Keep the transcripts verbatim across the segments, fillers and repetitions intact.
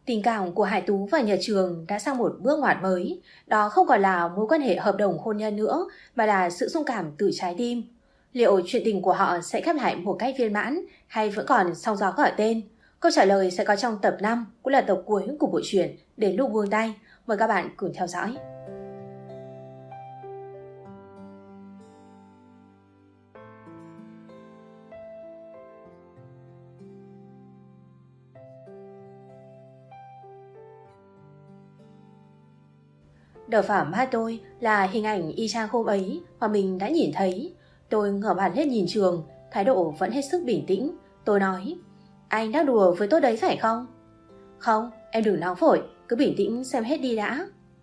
Tình cảm của Hải Tú và nhà trường đã sang một bước ngoặt mới. Đó không còn là mối quan hệ hợp đồng hôn nhân nữa, mà là sự xung cảm từ trái tim. Liệu chuyện tình của họ sẽ khép lại một cách viên mãn hay vẫn còn sóng gió gọi tên? Câu trả lời sẽ có trong tập năm, cũng là tập cuối của bộ truyện Đến lúc buông tay. Mời các bạn cùng theo dõi. Đập vào mắt tôi là hình ảnh y chang hôm ấy mà mình đã nhìn thấy. Tôi ngửa mặt lên nhìn Trường, thái độ vẫn hết sức bình tĩnh. Tôi nói, anh đang đùa với tôi đấy phải không? Không, em đừng nóng vội, cứ bình tĩnh xem hết đi đã.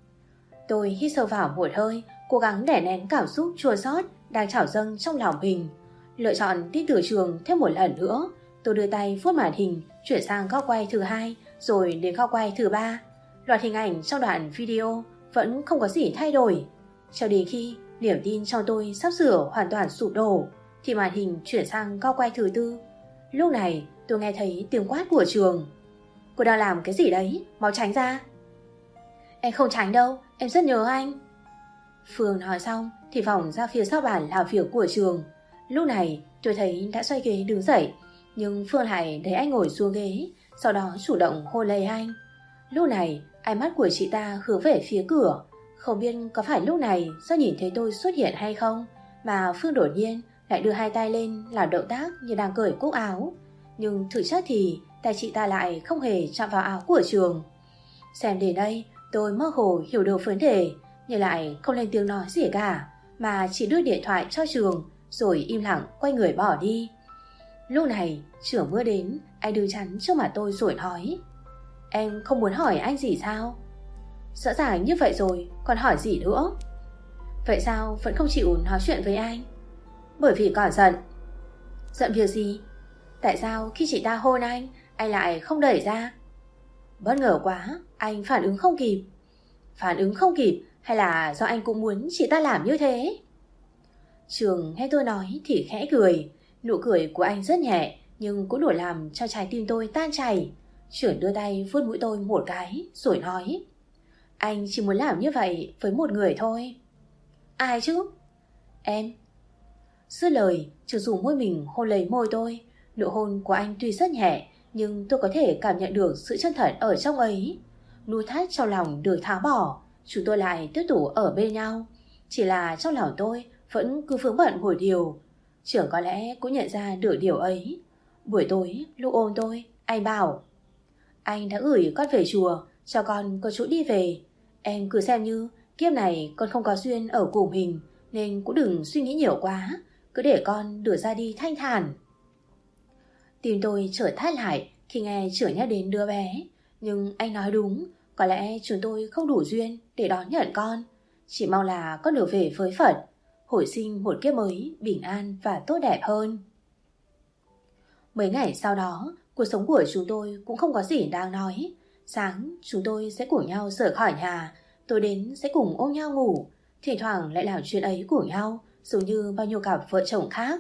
Tôi hít sâu vào một hơi, cố gắng đè nén cảm xúc chua xót đang trào dâng trong lòng mình. Lựa chọn đi từ Trường thêm một lần nữa. Tôi đưa tay vuốt màn hình, chuyển sang góc quay thứ hai, rồi đến góc quay thứ ba. Loạt hình ảnh trong đoạn video vẫn không có gì thay đổi. Cho đến khi niềm tin trong tôi sắp sửa hoàn toàn sụp đổ, thì màn hình chuyển sang góc quay thứ tư. Lúc này tôi nghe thấy tiếng quát của Trường. Cô đang làm cái gì đấy? Mau tránh ra. Em không tránh đâu, em rất nhớ anh. Phương nói xong thì vòng ra phía sau bàn làm việc của Trường. Lúc này tôi thấy đã xoay ghế đứng dậy, nhưng Phương lại để anh ngồi xuống ghế, sau đó chủ động hôn lấy anh. Lúc này ánh mắt của chị ta hướng về phía cửa. Không biết có phải lúc này do nhìn thấy tôi xuất hiện hay không, mà Phương đột nhiên lại đưa hai tay lên làm động tác như đang cởi cúc áo. Nhưng thực chất thì tay chị ta lại không hề chạm vào áo của Trường. Xem đến đây tôi mơ hồ hiểu được vấn đề, nhưng lại không lên tiếng nói gì cả, mà chỉ đưa điện thoại cho Trường rồi im lặng quay người bỏ đi. Lúc này Trường bước đến, anh đứng chắn trước mặt tôi rồi nói, em không muốn hỏi anh gì sao? Rõ ràng như vậy rồi, còn hỏi gì nữa? Vậy sao vẫn không chịu nói chuyện với anh? Bởi vì còn giận. Giận việc gì? Tại sao khi chị ta hôn anh, anh lại không đẩy ra? Bất ngờ quá, anh phản ứng không kịp. Phản ứng không kịp hay là do anh cũng muốn chị ta làm như thế? Trường nghe tôi nói thì khẽ cười. Nụ cười của anh rất nhẹ, nhưng cũng đủ làm cho trái tim tôi tan chảy. Trường đưa tay vuốt mũi tôi một cái rồi nói, anh chỉ muốn làm như vậy với một người thôi. Ai chứ? Em. Dứt lời, Trường dùng môi mình hôn lấy môi tôi. Nụ hôn của anh tuy rất nhẹ, nhưng tôi có thể cảm nhận được sự chân thật ở trong ấy. Nút thắt trong lòng được tháo bỏ, chúng tôi lại tiếp tục ở bên nhau. Chỉ là trong lòng tôi vẫn cứ vướng bận một điều. Trường có lẽ cũng nhận ra được điều ấy. Buổi tối lúc ôm tôi, anh bảo, anh đã gửi con về chùa, cho con có chỗ đi về. Em cứ xem như kiếp này con không có duyên ở cùng mình, nên cũng đừng suy nghĩ nhiều quá, cứ để con được ra đi thanh thản. Tim tôi trở thắt lại khi nghe Trưởng nhắc đến đứa bé. Nhưng anh nói đúng, có lẽ chúng tôi không đủ duyên để đón nhận con. Chỉ mong là con được về với Phật, hồi sinh một kiếp mới bình an và tốt đẹp hơn. Mấy ngày sau đó, cuộc sống của chúng tôi cũng không có gì đáng nói. Sáng chúng tôi sẽ cùng nhau rời khỏi nhà, tối đến sẽ cùng ôm nhau ngủ, thỉnh thoảng lại làm chuyện ấy của nhau, giống như bao nhiêu cặp vợ chồng khác.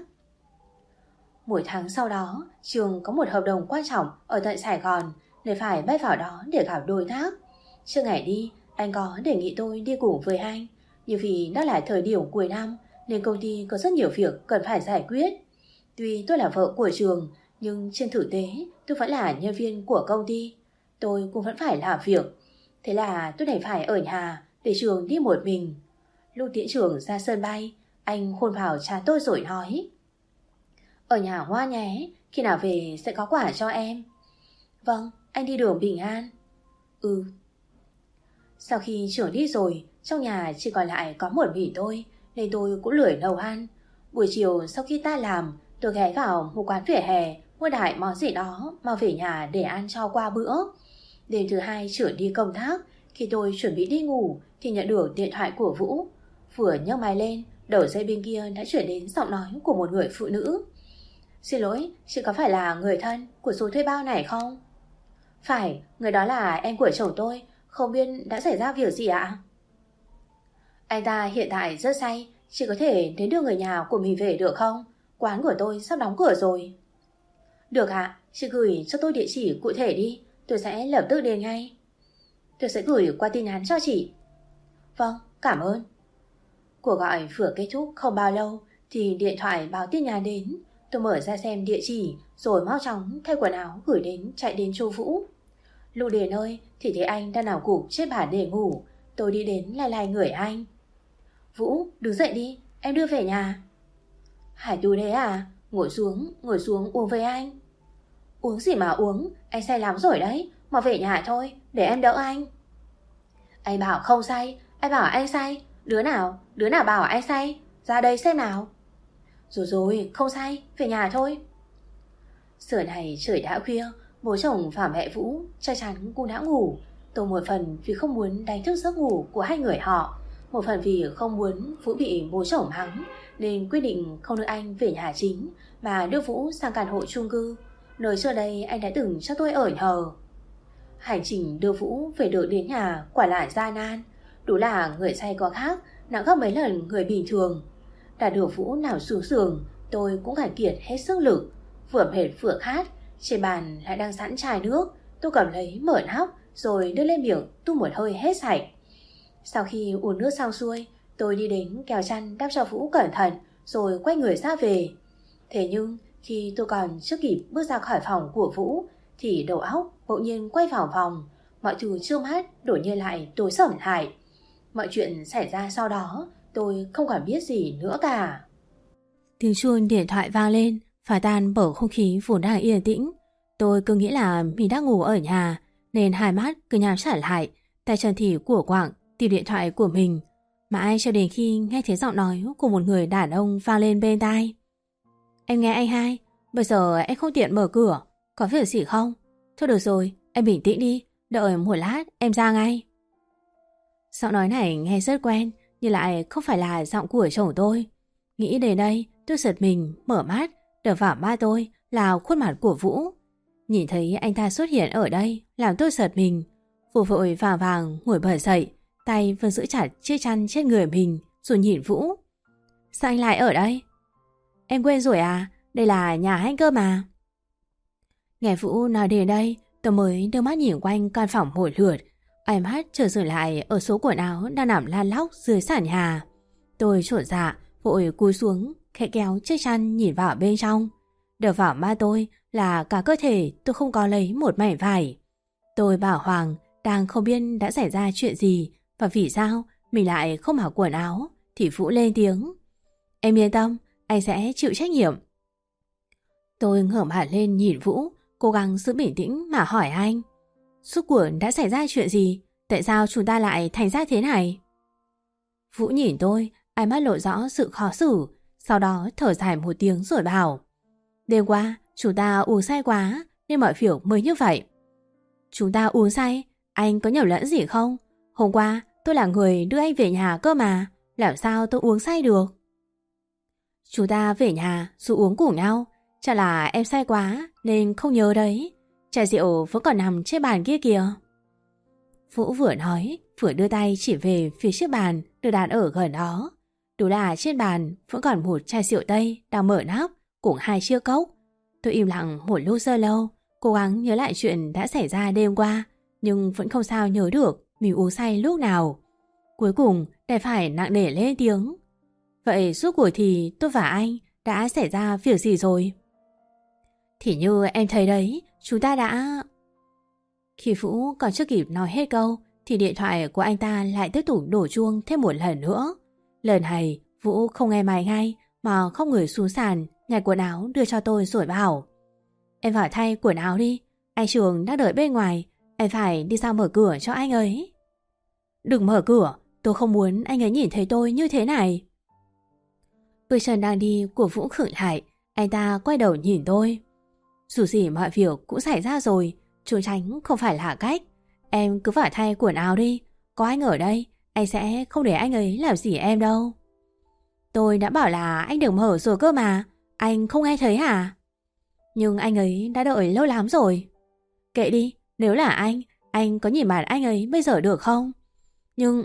Mỗi tháng sau đó, Trường có một hợp đồng quan trọng ở tận Sài Gòn, nên phải bay vào đó để gặp đối tác. Trước ngày đi, anh có đề nghị tôi đi cùng với anh, nhưng vì đó là thời điểm cuối năm nên công ty có rất nhiều việc cần phải giải quyết. Tuy tôi là vợ của Trường, nhưng trên thực tế tôi vẫn là nhân viên của công ty. Tôi cũng vẫn phải làm việc. Thế là tôi đành phải ở nhà để Trường đi một mình. Lúc tiễn Trường ra sân bay, anh hôn vào trán tôi rồi nói, ở nhà ngoan nhé, khi nào về sẽ có quà cho em. Vâng, anh đi đường bình an. Ừ. Sau khi Trường đi rồi, trong nhà chỉ còn lại có một mình tôi, nên tôi cũng lười nấu ăn. Buổi chiều sau khi ta làm, tôi ghé vào một quán vỉa hè, mua đại món gì đó mang về nhà để ăn cho qua bữa. Đêm thứ hai Trường đi công tác, khi tôi chuẩn bị đi ngủ thì nhận được điện thoại của Vũ. Vừa nhấc máy lên, đầu dây bên kia đã chuyển đến giọng nói của một người phụ nữ. Xin lỗi, chị có phải là người thân của số thuê bao này không? Phải, người đó là em của chồng tôi, không biết đã xảy ra việc gì ạ? Anh ta hiện tại rất say, chị có thể đến đưa người nhà của mình về được không? Quán của tôi sắp đóng cửa rồi. Được ạ, chị gửi cho tôi địa chỉ cụ thể đi, tôi sẽ lập tức đến ngay. Tôi sẽ gửi qua tin nhắn cho chị. Vâng, cảm ơn. Cuộc gọi vừa kết thúc không bao lâu thì điện thoại báo tin nhắn đến. Tôi mở ra xem địa chỉ rồi mau chóng thay quần áo gửi đến chạy đến chỗ Vũ. Lúc đến nơi thì thấy anh đang nằm gục trên bàn để ngủ. Tôi đi đến lai lai người anh. Vũ, đứng dậy đi, em đưa về nhà. Hải Tú đấy à? Ngồi xuống, ngồi xuống uống với anh. Uống gì mà uống, anh say lắm rồi đấy. Mà về nhà thôi, để em đỡ anh. Anh bảo không say, anh bảo anh say. Đứa nào, đứa nào bảo anh say? Ra đây xem nào. Rồi rồi, không say, về nhà thôi. Giờ này trời đã khuya, bố chồng và mẹ Vũ chắc chắn cũng đã ngủ. Tôi một phần vì không muốn đánh thức giấc ngủ của hai người họ, một phần vì không muốn Vũ bị bố chồng mắng, nên quyết định không đưa anh về nhà chính mà đưa Vũ sang căn hộ chung cư, nơi trước đây anh đã từng cho tôi ở nhờ. Hành trình đưa Vũ về được đến nhà quả là gian nan. Đúng là người say có khác, nặng gấp mấy lần người bình thường. Đã đưa Vũ nào xuống giường, tôi cũng phải kiệt hết sức lực. Vừa mệt vừa khát, trên bàn lại đang sẵn chai nước. Tôi cầm lấy mở nắp rồi đưa lên miệng tu một hơi hết sạch. Sau khi uống nước xong xuôi, tôi đi đến kéo chăn đắp cho Vũ cẩn thận rồi quay người ra về. Thế nhưng khi tôi còn chưa kịp bước ra khỏi phòng của Vũ thì đầu óc bỗng nhiên quay vào vòng. Mọi thứ trước mắt đột nhiên lại tối sầm lại. Mọi chuyện xảy ra sau đó tôi không còn biết gì nữa cả. Tiếng chuông điện thoại vang lên, phá tan bầu không khí vốn đang yên tĩnh. Tôi cứ nghĩ là mình đang ngủ ở nhà nên hai mắt cứ nhắm chặt lại, tay chân thì của quạng tìm điện thoại của mình. Mãi cho đến khi nghe thấy giọng nói của một người đàn ông vang lên bên tai. Em nghe anh hai, bây giờ em không tiện mở cửa, có việc gì không? Thôi được rồi, em bình tĩnh đi, đợi một lát em ra ngay. Giọng nói này nghe rất quen, nhưng lại không phải là giọng của chồng tôi. Nghĩ đến đây, tôi giật mình, mở mắt, đập vào mắt tôi là khuôn mặt của Vũ. Nhìn thấy anh ta xuất hiện ở đây, làm tôi giật mình. Vũ vội vàng vàng ngồi bật dậy, tay vẫn giữ chặt chiếc chăn trên người mình, rồi nhìn Vũ. Sao anh lại ở đây? Em quên rồi à, đây là nhà anh cơ mà. Nghe Vũ nói đến đây, tôi mới đưa mắt nhìn quanh căn phòng một lượt. Ánh mắt trở dừng lại ở số quần áo đang nằm lan lóc dưới sàn nhà. Tôi trộn dạ, vội cúi xuống, khẽ kéo chiếc chăn nhìn vào bên trong. Đập vào mắt tôi là cả cơ thể tôi không có lấy một mảnh vải. Tôi bảo Hoàng đang không biết đã xảy ra chuyện gì và vì sao mình lại không mặc quần áo, thì Vũ lên tiếng. Em yên tâm, anh sẽ chịu trách nhiệm. Tôi ngẩng mặt lên nhìn Vũ, cố gắng giữ bình tĩnh mà hỏi anh. Suốt cuộc đã xảy ra chuyện gì? Tại sao chúng ta lại thành ra thế này? Vũ nhìn tôi, ánh mắt lộ rõ sự khó xử, sau đó thở dài một tiếng rồi bảo. Đêm qua, chúng ta uống say quá nên mọi việc mới như vậy. Chúng ta uống say, anh có nhầm lẫn gì không? Hôm qua, tôi là người đưa anh về nhà cơ mà, làm sao tôi uống say được? Chúng ta về nhà rồi uống cùng nhau, chắc là em say quá nên không nhớ đấy. Chai rượu vẫn còn nằm trên bàn kia kìa. Vũ vừa nói vừa đưa tay chỉ về phía chiếc bàn được đặt ở gần đó. Đúng là trên bàn vẫn còn một chai rượu tây đang mở nắp cùng hai chiếc cốc. Tôi im lặng một lúc rất lâu, cố gắng nhớ lại chuyện đã xảy ra đêm qua, nhưng vẫn không sao nhớ được mình uống say lúc nào. Cuối cùng đành phải nặng nề lên tiếng. Vậy suốt cuộc thì tôi và anh đã xảy ra việc gì rồi? Thì như em thấy đấy, chúng ta đã... Khi Vũ còn chưa kịp nói hết câu thì điện thoại của anh ta lại tiếp tục đổ chuông thêm một lần nữa. Lần này Vũ không nghe máy ngay mà không người xuống sàn nhặt quần áo đưa cho tôi rồi bảo. Em vào thay quần áo đi, anh Trường đang đợi bên ngoài, em phải đi ra mở cửa cho anh ấy. Đừng mở cửa, tôi không muốn anh ấy nhìn thấy tôi như thế này. Bước chân đang đi của Vũ khựng lại, anh ta quay đầu nhìn tôi. Dù gì mọi việc cũng xảy ra rồi, trốn tránh không phải là cách. Em cứ vào thay quần áo đi, có anh ở đây, anh sẽ không để anh ấy làm gì em đâu. Tôi đã bảo là anh đừng mở rồi cơ mà, anh không nghe thấy hả? Nhưng anh ấy đã đợi lâu lắm rồi. Kệ đi, nếu là anh, anh có nhìn mặt anh ấy bây giờ được không? Nhưng...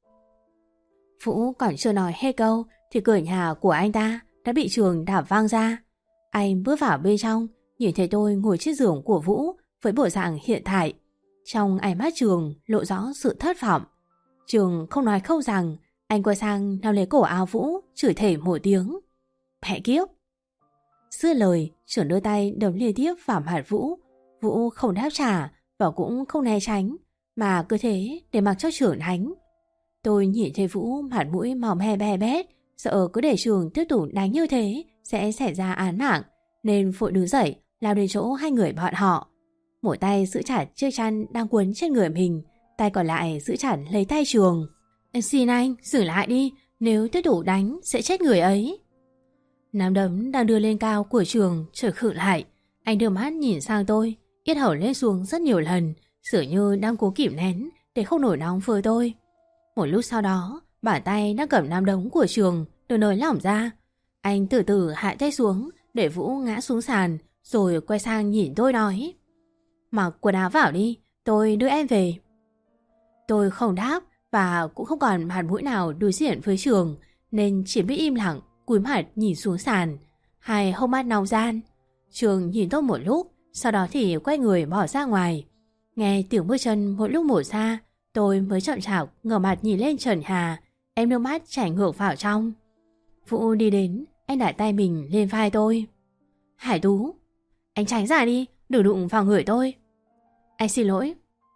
Vũ còn chưa nói hết câu thì cửa nhà của anh ta đã bị Trường đạp văng ra. Anh bước vào bên trong, nhìn thấy tôi ngồi trên giường của Vũ với bộ dạng hiện tại. Trong ánh mắt Trường lộ rõ sự thất vọng. Trường không nói không rằng, anh quay sang nắm lấy cổ áo Vũ, chửi thề một tiếng. Mẹ kiếp! Dứt lời, Trường đưa tay đấm liên tiếp vào mặt Vũ. Vũ không đáp trả và cũng không né tránh, mà cứ thế để mặc cho Trường đánh. Tôi nhìn thấy Vũ mặt mũi mỏng he be bét, sợ cứ để Trường tiếp tục đánh như thế sẽ xảy ra án mạng, nên vội đứng dậy lao đến chỗ hai người bọn họ. Một tay giữ chặt chiếc chăn đang quấn trên người mình, tay còn lại giữ chặt lấy tay Trường. Em xin anh, dừng lại đi, nếu tiếp tục đánh sẽ chết người ấy. Nắm đấm đang đưa lên cao của Trường trở khựng lại. Anh đưa mắt nhìn sang tôi, yết hầu lên xuống rất nhiều lần, dường như đang cố kìm nén để không nổi nóng với tôi. Một lúc sau đó, bàn tay đang cầm nắm đấm của Trường được nới lỏng ra. Anh từ từ hạ tay xuống để Vũ ngã xuống sàn, rồi quay sang nhìn tôi nói: Mặc quần áo vào đi, tôi đưa em về. Tôi không đáp và cũng không còn mặt mũi nào đối diện với Trường, nên chỉ biết im lặng cúi mặt nhìn xuống sàn, hai hốc mắt nóng gian. Trường nhìn tôi một lúc, sau đó thì quay người bỏ ra ngoài. Nghe tiếng bước chân một lúc một xa, tôi mới chậm chạp ngửa mặt nhìn lên trần nhà, em nước mắt chảy ngược vào trong. Vũ đi đến, anh đặt tay mình lên vai tôi. Hải Tú, anh tránh ra đi, đừng đụng vào người tôi. Anh xin lỗi.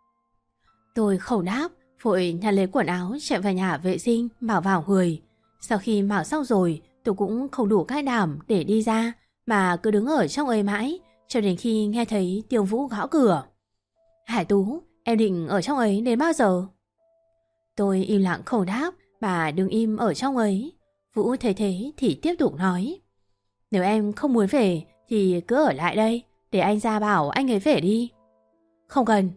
Tôi không đáp, vội nhặt lấy quần áo chạy vào nhà vệ sinh mặc vào người. Sau khi mặc xong rồi, tôi cũng không đủ can đảm để đi ra, mà cứ đứng ở trong ấy mãi cho đến khi nghe thấy tiếng Vũ gõ cửa. Hải Tú, em định ở trong ấy đến bao giờ? Tôi im lặng không đáp, bà đứng im ở trong ấy. Vũ thấy thế thì tiếp tục nói: Nếu em không muốn về thì cứ ở lại đây, để anh ra bảo anh ấy về đi. Không cần.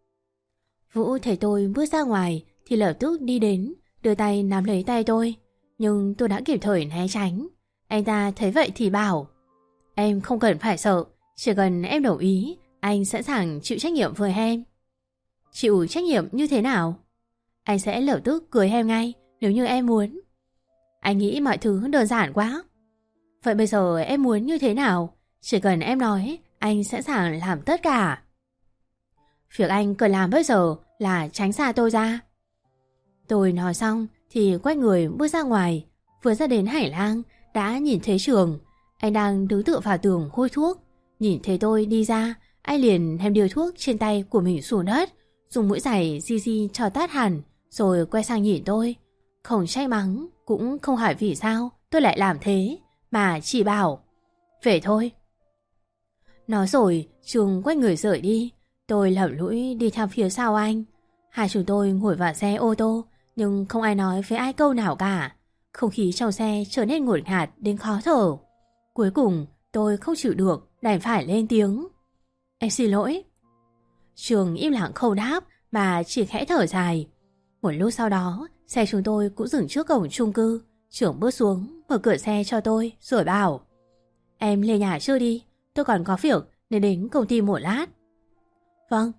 Vũ thấy tôi bước ra ngoài thì lập tức đi đến, đưa tay nắm lấy tay tôi, nhưng tôi đã kịp thời né tránh. Anh ta thấy vậy thì bảo: Em không cần phải sợ, chỉ cần em đồng ý, anh sẵn sàng chịu trách nhiệm với em. Chịu trách nhiệm như thế nào? Anh sẽ lập tức cưới em ngay nếu như em muốn. Anh nghĩ mọi thứ đơn giản quá. Vậy bây giờ em muốn như thế nào? Chỉ cần em nói, anh sẵn sàng làm tất cả. Việc anh cần làm bây giờ là tránh xa tôi ra. Tôi nói xong thì quay người bước ra ngoài. Vừa ra đến hành lang đã nhìn thấy Trường. Anh đang đứng tựa vào tường hôi thuốc. Nhìn thấy tôi đi ra, anh liền ném điếu thuốc trên tay của mình xuống đất, dùng mũi giày di di cho tát hẳn, rồi quay sang nhìn tôi. Không trách mắng, cũng không hỏi vì sao tôi lại làm thế, mà chỉ bảo: Về thôi. Nói rồi Trường quay người rời đi. Tôi lẩm lũi đi theo phía sau anh. Hai chúng tôi ngồi vào xe ô tô, nhưng không ai nói với ai câu nào cả. Không khí trong xe trở nên ngột ngạt đến khó thở. Cuối cùng tôi không chịu được, đành phải lên tiếng: Em xin lỗi. Trường im lặng không đáp, mà chỉ khẽ thở dài. Một lúc sau đó, xe chúng tôi cũng dừng trước cổng chung cư. Trường bước xuống, mở cửa xe cho tôi, rồi bảo: Em lên nhà chưa đi, tôi còn có việc nên đến công ty một lát. Vâng.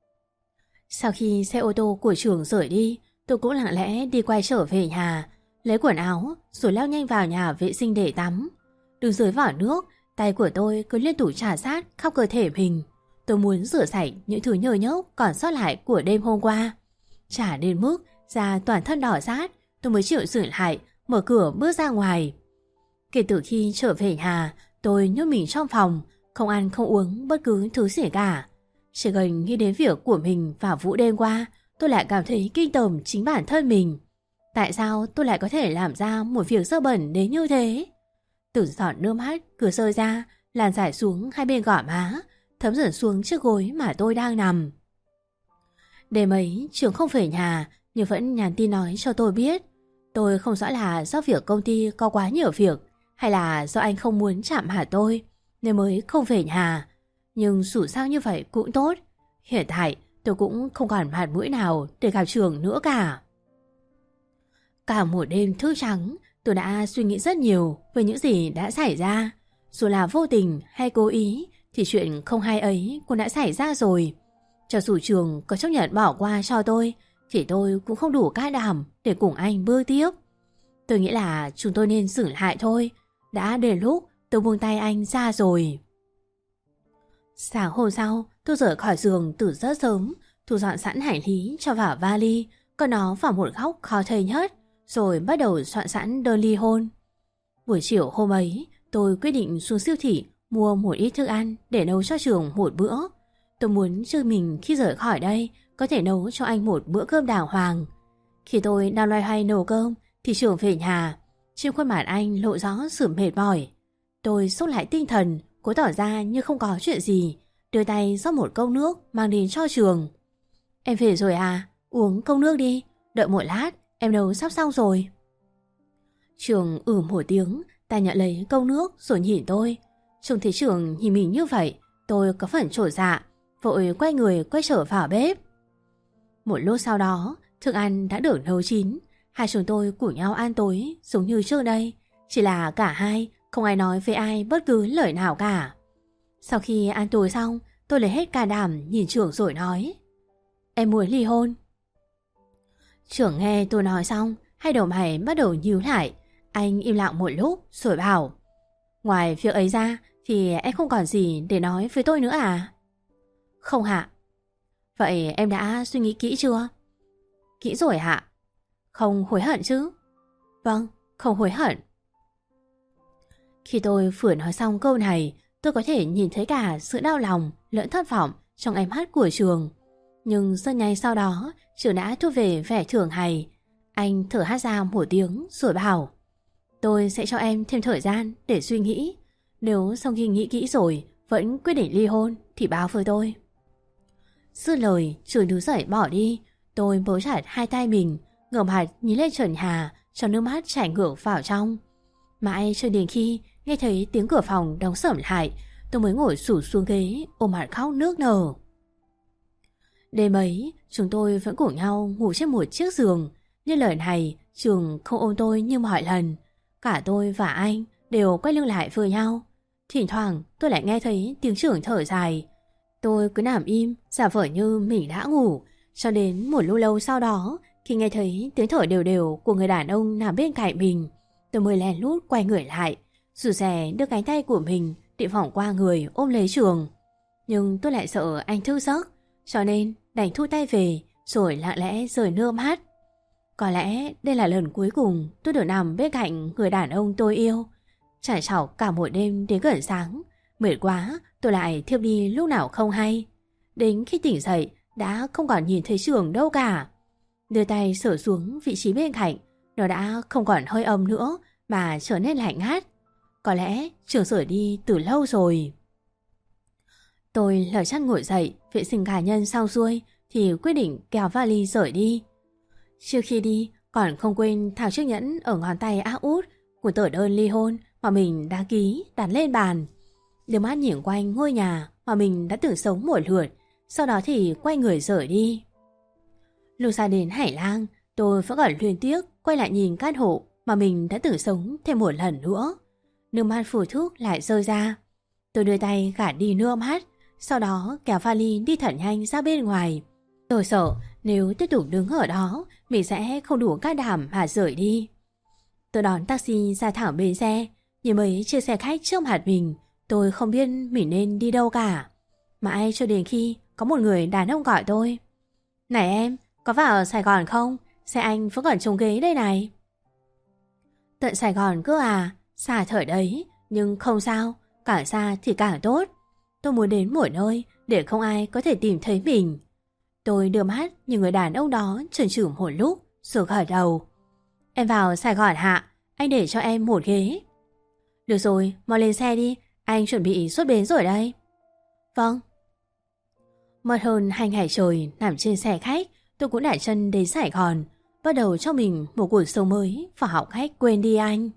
Sau khi xe ô tô của Trường rời đi, tôi cũng lặng lẽ đi quay trở về nhà, lấy quần áo rồi lao nhanh vào nhà vệ sinh để tắm. Đứng dưới vỏ nước, tay của tôi cứ liên tục trà sát khắp cơ thể mình. Tôi muốn rửa sạch những thứ nhơ nhốc còn sót lại của đêm hôm qua. Chả đến mức da toàn thân đỏ rát, tôi mới chịu dừng lại, mở cửa bước ra ngoài. Kể từ khi trở về nhà, tôi nhốt mình trong phòng, không ăn không uống bất cứ thứ gì cả. Chỉ cần nghĩ đến việc của mình và Vũ đêm qua, tôi lại cảm thấy kinh tởm chính bản thân mình. Tại sao tôi lại có thể làm ra một việc dơ bẩn đến như thế? Từng giọt nước mắt cứ rơi ra, làn rải xuống hai bên gò má, thấm dần xuống chiếc gối mà tôi đang nằm. Đêm ấy Trường không về nhà, nhưng vẫn nhắn tin nói cho tôi biết. Tôi không rõ là do việc công ty có quá nhiều việc, hay là do anh không muốn chạm mặt tôi nên mới không về nhà. Nhưng dù sao như vậy cũng tốt. Hiện tại tôi cũng không còn mặt mũi nào để gặp Trường nữa cả. Cả một đêm thức trắng, tôi đã suy nghĩ rất nhiều về những gì đã xảy ra. Dù là vô tình hay cố ý thì chuyện không hay ấy cũng đã xảy ra rồi. Cho dù Trường có chấp nhận bỏ qua cho tôi thì tôi cũng không đủ can đảm để cùng anh bước tiếp. Tôi nghĩ là chúng tôi nên dừng lại thôi. Đã đến lúc tôi buông tay anh ra rồi. Sáng hôm sau, tôi rời khỏi giường từ rất sớm. thu dọn sẵn hành lý cho vào vali, còn nó vào một góc khó thấy nhất, rồi bắt đầu soạn sẵn đơn ly hôn. Buổi chiều hôm ấy, tôi quyết định xuống siêu thị mua một ít thức ăn để nấu cho Trường một bữa. Tôi muốn cho mình khi rời khỏi đây có thể nấu cho anh một bữa cơm đàng hoàng. Khi tôi đang loay hoay nấu cơm thì Trường về nhà. Trên khuôn mặt anh lộ rõ sự mệt mỏi. Tôi xúc lại tinh thần, cố tỏ ra như không có chuyện gì, đưa tay rót một cốc nước mang đến cho Trường. Em về rồi à? Uống cốc nước đi, đợi một lát, em nấu sắp xong rồi. Trường ừ một tiếng, ta nhận lấy cốc nước rồi nhìn tôi. Trông thấy Trường nhìn mình như vậy, tôi có phần trột dạ, vội quay người quay trở vào bếp. Một lúc sau đó, thức ăn đã được nấu chín. Hai chúng tôi cùng nhau ăn tối giống như trước đây, chỉ là cả hai không ai nói với ai bất cứ lời nào cả. Sau khi ăn tối xong, tôi lấy hết can đảm nhìn Trường rồi nói: Em muốn ly hôn. Trường nghe tôi nói xong, hai đầu mày bắt đầu nhíu lại. Anh im lặng một lúc rồi bảo: Ngoài việc ấy ra thì em không còn gì để nói với tôi nữa à? Không hạ. Vậy em đã suy nghĩ kỹ chưa? Kỹ rồi hạ. Không hối hận chứ? Vâng, không hối hận. Khi tôi vừa nói xong câu này, tôi có thể nhìn thấy cả sự đau lòng lẫn thất vọng trong ánh mắt của Trường. Nhưng rất nhanh sau đó, Trường đã thu về vẻ thường hài. Anh thở hắt ra một tiếng rồi bảo: Tôi sẽ cho em thêm thời gian để suy nghĩ. Nếu sau khi nghĩ kỹ rồi vẫn quyết định ly hôn thì báo với tôi. Dứt lời, Trường đứng dậy bỏ đi. Tôi bấu chặt hai tay mình, ngẩng mặt nhìn lên trần nhà, cho nước mắt chảy ngược vào trong. Mãi cho đến khi nghe thấy tiếng cửa phòng đóng sẩm lại, tôi mới ngồi xổm xuống ghế ôm mặt khóc nức nở. Đêm ấy, chúng tôi vẫn cùng nhau ngủ trên một chiếc giường. Như lời này, Trường không ôm tôi như mọi lần. Cả tôi và anh đều quay lưng lại với nhau. Thỉnh thoảng tôi lại nghe thấy tiếng Trường thở dài. Tôi cứ nằm im, giả vờ như mình đã ngủ. Cho đến một lúc lâu sau đó, khi nghe thấy tiếng thở đều đều của người đàn ông nằm bên cạnh mình, tôi mới lén lút quay người lại, rụt rè đưa cánh tay của mình định vòng qua người ôm lấy Trường. Nhưng tôi lại sợ anh thức giấc, cho nên đành thu tay về rồi lặng lẽ rời nước mắt. Có lẽ đây là lần cuối cùng tôi được nằm bên cạnh người đàn ông tôi yêu. Trải trọc cả một đêm đến gần sáng, mệt quá tôi lại thiếp đi lúc nào không hay. Đến khi tỉnh dậy đã không còn nhìn thấy Trường đâu cả. Đưa tay sờ xuống vị trí bên cạnh, nó đã không còn hơi ấm nữa mà trở nên lạnh ngắt. Có lẽ Trường rời đi từ lâu rồi. Tôi lở chăn ngồi dậy, vệ sinh cá nhân xong xuôi thì quyết định kéo vali rời đi. Trước khi đi còn không quên tháo chiếc nhẫn ở ngón tay áo út của tờ đơn ly hôn mà mình đã ký đặt lên bàn. Đưa mắt nhìn quanh ngôi nhà mà mình đã từng sống một lượt, sau đó thì quay người rời đi. Lúc ra đến Hải Lang, tôi vẫn còn luyến tiếc quay lại nhìn căn hộ mà mình đã từng sống thêm một lần nữa. Nước mắt phù thuốc lại rơi ra. Tôi đưa tay gạt đi nước mắt, sau đó kéo vali đi thật nhanh ra bên ngoài. Tôi sợ nếu tiếp tục đứng ở đó, mình sẽ không đủ can đảm mà rời đi. Tôi đón taxi ra thẳng bến xe, nhìn mấy chiếc xe khách trước mặt mình. Tôi không biết mình nên đi đâu cả. Mãi cho đến khi có một người đàn ông gọi tôi: Này em, có vào Sài Gòn không? Xe anh vẫn còn trống ghế đây này. Tận Sài Gòn cơ à? Xa thời đấy, nhưng không sao, càng xa thì càng tốt. Tôi muốn đến một nơi để không ai có thể tìm thấy mình. Tôi đưa mắt nhìn người đàn ông đó chần chừ một lúc rồi gật đầu. Em vào Sài Gòn hả? Anh để cho em một ghế. Được rồi, mau lên xe đi, anh chuẩn bị xuất bến rồi đây. Vâng. Mất hơn hai ngày trời nằm trên xe khách, tôi cũng đặt chân đến Sài Gòn, bắt đầu cho mình một cuộc sống mới và học cách quên đi anh.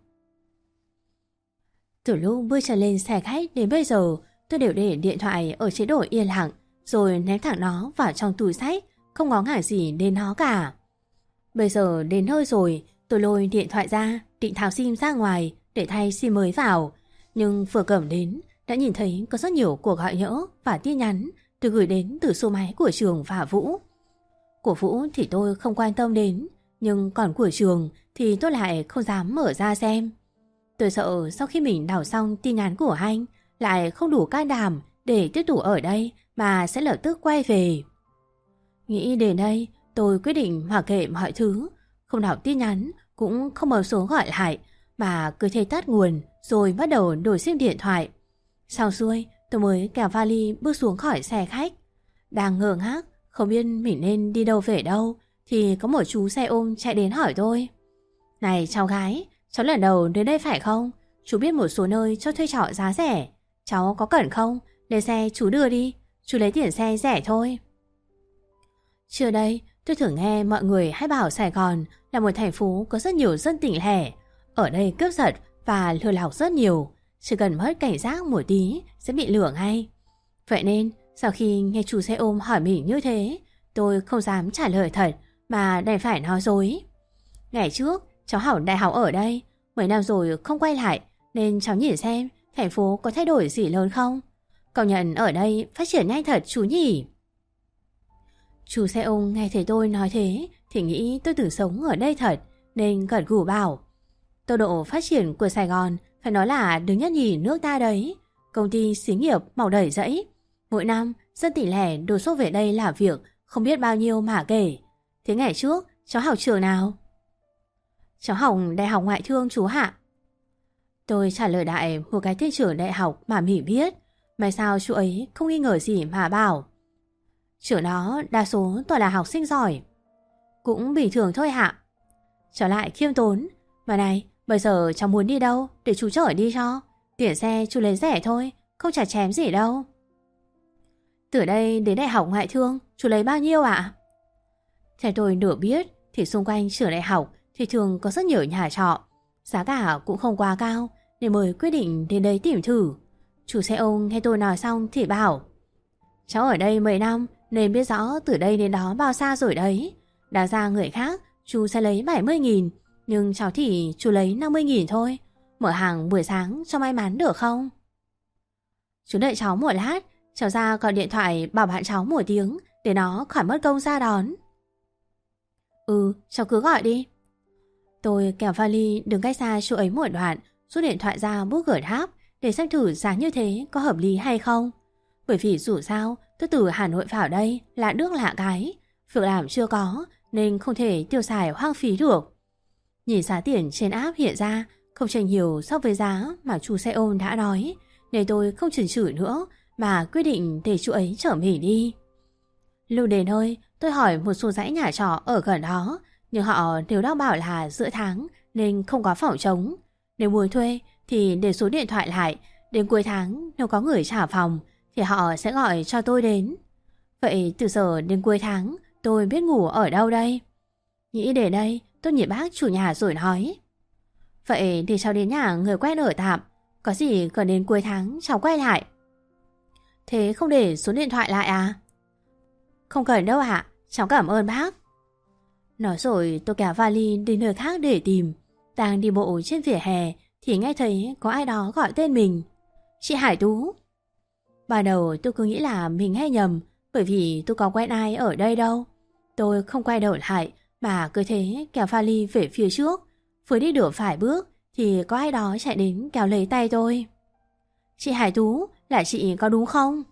Từ lúc bước chân lên xe khách đến bây giờ, tôi đều để điện thoại ở chế độ yên lặng, rồi ném thẳng nó vào trong túi xách, không ngó ngàng gì đến nó cả. Bây giờ đến nơi rồi, tôi lôi điện thoại ra, định tháo sim ra ngoài để thay sim mới vào. Nhưng vừa cầm đến, đã nhìn thấy có rất nhiều cuộc gọi nhỡ và tin nhắn được gửi đến từ số máy của Trường và Vũ. Của Vũ thì tôi không quan tâm đến, nhưng còn của Trường thì tôi lại không dám mở ra xem. Tôi sợ sau khi mình đọc xong tin nhắn của anh lại không đủ can đảm để tiếp tục ở đây mà sẽ lập tức quay về. Nghĩ đến đây, tôi quyết định mặc kệ mọi thứ, không đọc tin nhắn, cũng không mở số gọi lại, mà cứ thế tắt nguồn rồi bắt đầu đổi sim điện thoại. Sau xuôi, tôi mới kéo vali bước xuống khỏi xe khách. Đang ngơ ngác, không biết mình nên đi đâu về đâu, thì có một chú xe ôm chạy đến hỏi tôi. Này cháu gái, cháu lần đầu đến đây phải không? Chú biết một số nơi cho thuê trọ giá rẻ. Cháu có cần không? Lên xe chú đưa đi, chú lấy tiền xe rẻ thôi. Trước đây, tôi thường nghe mọi người hay bảo Sài Gòn là một thành phố có rất nhiều dân tỉnh lẻ. Ở đây cướp giật và lừa đảo rất nhiều, chỉ cần mất cảnh giác một tí sẽ bị lừa ngay. Vậy nên, sau khi nghe chủ xe ôm hỏi mình như thế, tôi không dám trả lời thật mà đành phải nói dối. Ngày trước, cháu học đại học ở đây, mấy năm rồi không quay lại, nên cháu nhìn xem thành phố có thay đổi gì lớn không. Công nhận ở đây phát triển nhanh thật chú nhỉ. Chủ xe ôm nghe thấy tôi nói thế thì nghĩ tôi từng sống ở đây thật, nên gật gù bảo: tốc độ phát triển của Sài Gòn phải nói là đứng nhất nhì nước ta đấy. Công ty xí nghiệp mọc đầy rẫy, mỗi năm dân tỉnh lẻ đổ xô về đây làm việc không biết bao nhiêu mà kể. Thế ngày trước cháu học trường nào? Cháu học đại học ngoại thương chú hạ. Tôi trả lời đại một cái tên trường đại học mà mình biết. Mà sao chú ấy không nghi ngờ gì mà bảo: trường đó đa số toàn là học sinh giỏi. Cũng bình thường thôi hạ. Cháu lại khiêm tốn: mà này, bây giờ cháu muốn đi đâu để chú chở đi cho. Tiền xe chú lấy rẻ thôi, không chả chém gì đâu. Từ đây đến đại học ngoại thương chú lấy bao nhiêu ạ? Theo tôi được biết thì xung quanh trường đại học thì thường có rất nhiều nhà trọ, giá cả cũng không quá cao, nên mới quyết định đến đây tìm thử. Chủ xe ôm nghe tôi nói xong thì bảo: cháu ở đây mấy năm nên biết rõ từ đây đến đó bao xa rồi đấy. Đáng ra người khác chú sẽ lấy bảy mươi nghìn, nhưng cháu thì chú lấy năm mươi nghìn thôi. Mở hàng buổi sáng cho may mắn được không? Chú đợi cháu một lát, cháu ra gọi điện thoại bảo bạn cháu một tiếng để nó khỏi mất công ra đón. Ừ, cháu cứ gọi đi. Tôi kéo vali đứng cách xa chỗ ấy một đoạn, rút điện thoại ra bút gửi tháp để xem thử giá như thế có hợp lý hay không. Bởi vì dù sao tôi từ Hà Nội vào đây là nước lạ cái, việc làm chưa có nên không thể tiêu xài hoang phí được. Nhìn giá tiền trên app hiện ra không chênh nhiều so với giá mà chủ xe ôm đã nói, nên tôi không chần chừ nữa mà quyết định để chú ấy chở mình đi. Lúc đến nơi, tôi hỏi một số dãy nhà trọ ở gần đó, nhưng họ đều đang bảo là giữa tháng nên không có phòng trống. Nếu muốn thuê thì để số điện thoại lại, đến cuối tháng nếu có người trả phòng thì họ sẽ gọi cho tôi đến. Vậy từ giờ đến cuối tháng tôi biết ngủ ở đâu đây? Nghĩ đến đây, tôi nhìn bác chủ nhà rồi nói: vậy thì cháu đến nhà người quen ở tạm, có gì cần đến cuối tháng cháu quay lại. Thế không để số điện thoại lại à? Không cần đâu ạ, cháu cảm ơn bác. Nói rồi tôi kéo vali đi nơi khác để tìm. Đang đi bộ trên vỉa hè thì nghe thấy có ai đó gọi tên mình: chị Hải Tú. Ban đầu tôi cứ nghĩ là mình nghe nhầm, bởi vì tôi có quen ai ở đây đâu. Tôi không quay đầu lại mà cứ thế kéo vali về phía trước. Vừa đi được vài bước thì có ai đó chạy đến kéo lấy tay tôi. Chị Hải Tú, là chị có đúng không?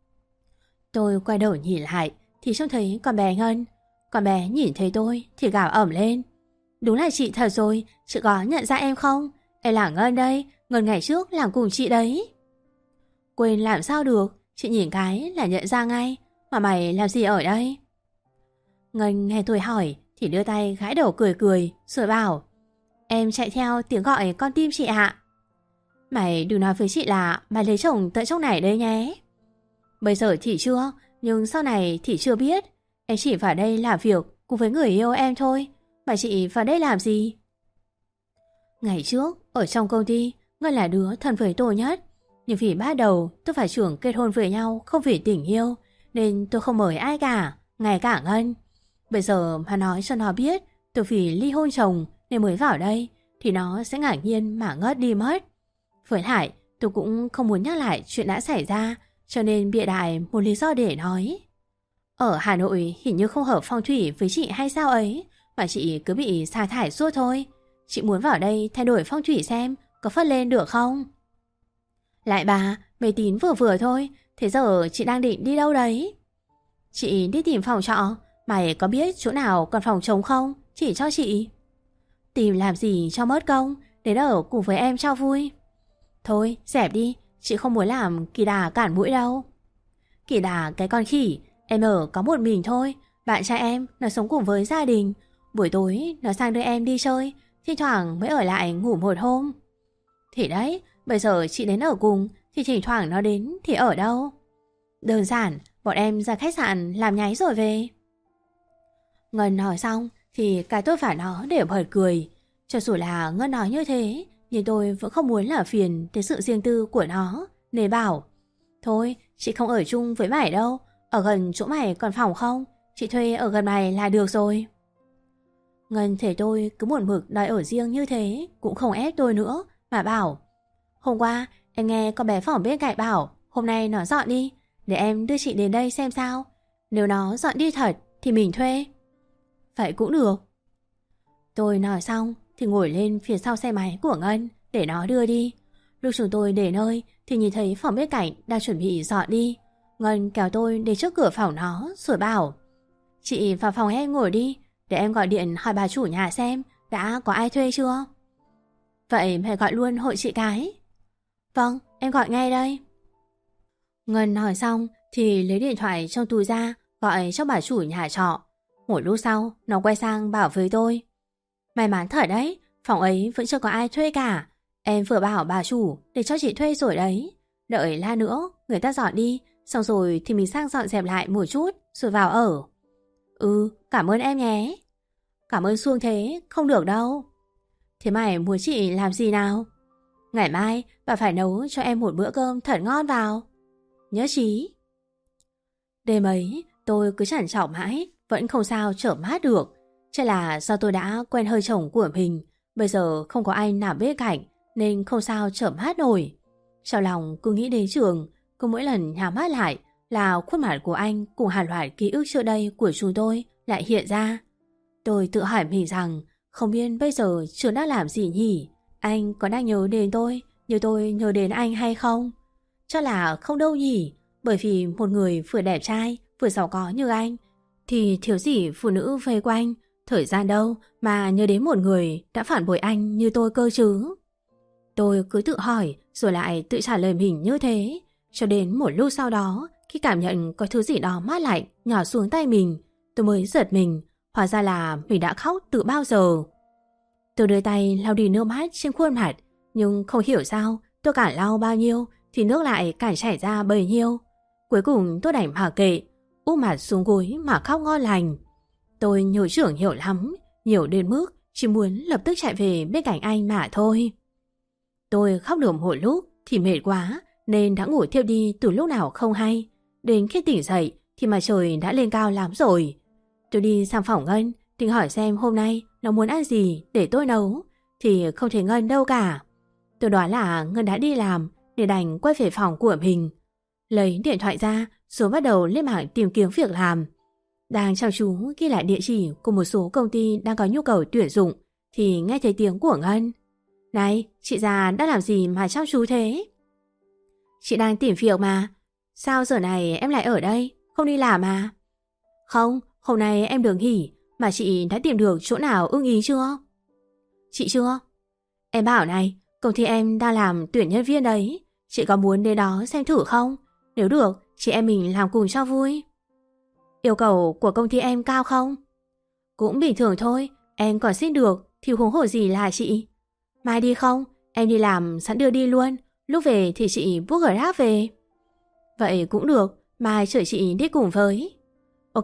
Tôi quay đầu nhìn lại thì trông thấy con bé Ngân. Con bé nhìn thấy tôi thì gào ẩm lên: đúng là chị thật rồi, chị có nhận ra em không? Em là Ngân đây, Ngân ngày trước làm cùng chị đấy. Quên làm sao được, chị nhìn cái là nhận ra ngay. Mà mày làm gì ở đây? Ngân nghe tôi hỏi thì đưa tay gãi đầu cười cười rồi bảo: em chạy theo tiếng gọi con tim chị ạ. Mày đừng nói với chị là mày lấy chồng tận trong này đấy nhé. Bây giờ thì chưa, nhưng sau này thì chưa biết. Em chỉ vào đây làm việc cùng với người yêu em thôi. Mà chị vào đây làm gì? Ngày trước, ở trong công ty, Ngân là đứa thân với tôi nhất. Nhưng vì bắt đầu tôi phải trưởng kết hôn với nhau không vì tình yêu, nên tôi không mời ai cả, ngay cả Ngân. Bây giờ mà nói cho nó biết tôi vì ly hôn chồng nên mới vào đây, thì nó sẽ ngạc nhiên mà ngất đi mất. Với lại, tôi cũng không muốn nhắc lại chuyện đã xảy ra, cho nên bịa đại một lý do để nói. Ở Hà Nội hình như không hợp phong thủy với chị hay sao ấy, mà chị cứ bị sa thải suốt thôi. Chị muốn vào đây thay đổi phong thủy xem có phất lên được không? Lại bà, mê tín vừa vừa thôi, thế giờ chị đang định đi đâu đấy? Chị đi tìm phòng trọ, Mày có biết chỗ nào còn phòng trống không? Chỉ cho chị. Tìm làm gì cho mất công, đến ở cùng với em cho vui. Thôi, dẹp đi, chị không muốn làm kỳ đà cản mũi đâu. Kỳ đà cái con khỉ, em ở có một mình thôi. Bạn trai em, nó sống cùng với gia đình. Buổi tối, nó sang đưa em đi chơi, thi thoảng mới ở lại ngủ một hôm. Thì đấy, bây giờ chị đến ở cùng, thì thỉnh thoảng nó đến thì ở đâu? Đơn giản, bọn em ra khách sạn làm nháy rồi về. Ngân nói xong thì cái tôi phải nó để bật cười. Cho dù là Ngân nói như thế, nhưng tôi vẫn không muốn làm phiền tới sự riêng tư của nó, nên bảo: thôi, chị không ở chung với mày đâu. Ở gần chỗ mày còn phòng không? Chị thuê ở gần mày là được rồi. Ngân thấy tôi cứ một mực đòi ở riêng như thế, cũng không ép tôi nữa, mà bảo: hôm qua em nghe con bé phòng bên cạnh bảo hôm nay nó dọn đi, để em đưa chị đến đây xem sao. Nếu nó dọn đi thật thì mình thuê. Vậy cũng được. Tôi nói xong thì ngồi lên phía sau xe máy của Ngân để nó đưa đi. Lúc chúng tôi để nơi thì nhìn thấy phòng bên cạnh đang chuẩn bị dọn đi. Ngân kéo tôi đến trước cửa phòng nó rồi bảo: chị vào phòng em ngồi đi, để em gọi điện hỏi bà chủ nhà xem đã có ai thuê chưa. Vậy mày gọi luôn hộ chị cái. Vâng, em gọi ngay đây. Ngân hỏi xong thì lấy điện thoại trong túi ra gọi cho bà chủ nhà trọ. Một lúc sau nó quay sang bảo với tôi: may mắn thật đấy, phòng ấy vẫn chưa có ai thuê cả. Em vừa bảo bà chủ để cho chị thuê rồi đấy. Đợi lát nữa người ta dọn đi, xong rồi thì mình sang dọn dẹp lại một chút rồi vào ở. Ừ, cảm ơn em nhé. Cảm ơn xuông thế, không được đâu. Thế mày muốn chị làm gì nào? Ngày mai bà phải nấu cho em một bữa cơm thật ngon vào. Nhớ chí. Đêm ấy tôi cứ trằn trọc mãi, vẫn không sao trở mát được. Chắc là do tôi đã quen hơi chồng của mình, bây giờ không có anh nằm bên cạnh nên không sao trở mát nổi. Trong lòng cứ nghĩ đến trường, cứ mỗi lần nhắm mắt lại là khuôn mặt của anh cùng hàng loạt ký ức trước đây của chúng tôi lại hiện ra. Tôi tự hỏi mình rằng không biết bây giờ Trường đã làm gì nhỉ? Anh có đang nhớ đến tôi như tôi nhớ đến anh hay không? Chắc là không đâu nhỉ, bởi vì một người vừa đẹp trai vừa giàu có như anh thì thiếu gì phụ nữ vây quanh. Thời gian đâu mà nhớ đến một người đã phản bội anh như tôi cơ chứ. Tôi cứ tự hỏi rồi lại tự trả lời mình như thế. Cho đến một lúc sau đó, khi cảm nhận có thứ gì đó mát lạnh nhỏ xuống tay mình, tôi mới giật mình. Hóa ra là mình đã khóc từ bao giờ. Tôi đưa tay lau đi nước mắt trên khuôn mặt, nhưng không hiểu sao tôi càng lau bao nhiêu thì nước lại càng chảy ra bấy nhiêu. Cuối cùng tôi đành mặc kệ, úp mặt xuống gối mà khóc ngon lành. Tôi nhớ Trưởng hiểu lắm, nhiều đến mức chỉ muốn lập tức chạy về bên cạnh anh mà thôi. Tôi khóc được một lúc thì mệt quá nên đã ngủ thiếp đi từ lúc nào không hay. Đến khi tỉnh dậy thì mặt trời đã lên cao lắm rồi. Tôi đi sang phòng Ngân định hỏi xem hôm nay nó muốn ăn gì để tôi nấu, thì không thấy Ngân đâu cả. Tôi đoán là Ngân đã đi làm để đành quay về phòng của mình. Lấy điện thoại ra rồi bắt đầu lên mạng tìm kiếm việc làm. Đang chăm chú ghi lại địa chỉ của một số công ty đang có nhu cầu tuyển dụng thì nghe thấy tiếng của Ngân. Này, chị già đã làm gì mà chăm chú thế? Chị đang tìm việc mà. Sao giờ này em lại ở đây, không đi làm à? Không, hôm nay em được nghỉ, mà chị đã tìm được chỗ nào ưng ý chưa? Chị chưa? Em bảo này, công ty em đang làm tuyển nhân viên đấy. Chị có muốn đến đó xem thử không? Nếu được, chị em mình làm cùng cho vui. Yêu cầu của công ty em cao không? Cũng bình thường thôi, em còn xin được thì huống hồ gì là chị. Mai đi không? Em đi làm sẵn đưa đi luôn. Lúc về thì chị book Grab về. Vậy cũng được, mai chở chị đi cùng với. Ok.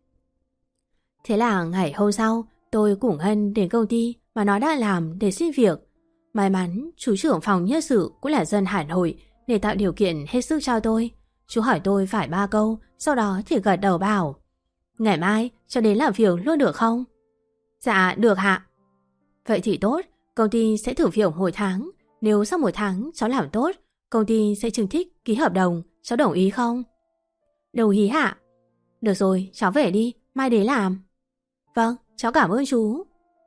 Thế là ngày hôm sau tôi cùng Hân đến công ty mà nó đã làm để xin việc. May mắn chú trưởng phòng nhân sự cũng là dân Hà Nội để tạo điều kiện hết sức cho tôi. Chú hỏi tôi phải ba câu, sau đó thì gật đầu bảo: ngày mai cho đến làm việc luôn được không? Dạ được hạ. Vậy thì tốt, công ty sẽ thử việc một tháng. Nếu sau một tháng cháu làm tốt, công ty sẽ chính thức ký hợp đồng. Cháu đồng ý không? Đồng ý hạ. Được rồi, cháu về đi, mai đến làm. Vâng, cháu cảm ơn chú.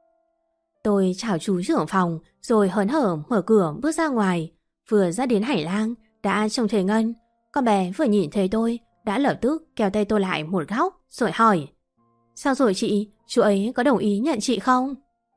Tôi chào chú trưởng phòng rồi hớn hở mở cửa bước ra ngoài. Vừa ra đến hành lang đã trông thấy Ngân. Con bé vừa nhìn thấy tôi đã lập tức kéo tay tôi lại một góc rồi hỏi: Sao rồi chị? Chú ấy có đồng ý nhận chị không?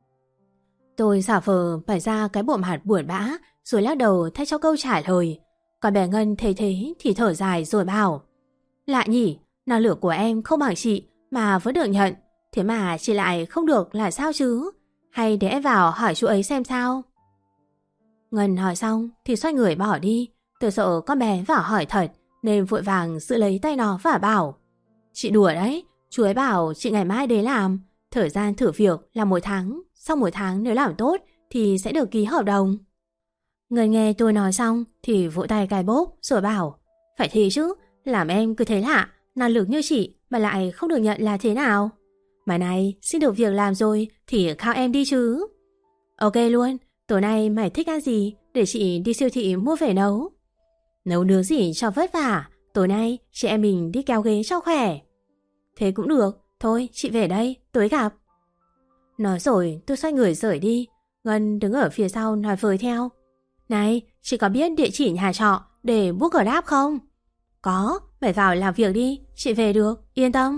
Tôi giả vờ bày ra cái bộ mặt buồn bã rồi lắc đầu thay cho câu trả lời. Còn bé Ngân thấy thế thì thở dài rồi bảo: Lạ nhỉ, năng lực của em không bằng chị mà vẫn được nhận. Thế mà chị lại không được là sao chứ? Hay để em vào hỏi chú ấy xem sao? Ngân hỏi xong thì xoay người bỏ đi. Tôi sợ con bé vào hỏi thật nên vội vàng giữ lấy tay nó và bảo: Chị đùa đấy, chú ấy bảo chị ngày mai đến làm. Thời gian thử việc là một tháng, sau một tháng nếu làm tốt thì sẽ được ký hợp đồng. Người nghe tôi nói xong thì vỗ tay cài bốp rồi bảo: Phải thế chứ, làm em cứ thế lạ, năng lực như chị mà lại không được nhận là thế nào? Mà này, xin được việc làm rồi thì khao em đi chứ. Ok luôn, tối nay mày thích ăn gì để chị đi siêu thị mua về nấu. Nấu nướng gì cho vất vả, tối nay chị em mình đi kéo ghế cho khỏe. Thế cũng được, thôi chị về đây, tối gặp. Nói rồi tôi xoay người rời đi. Ngân đứng ở phía sau nói với theo: Này, chị có biết địa chỉ nhà trọ để book Grab không? Có, mày vào làm việc đi, chị về được, yên tâm.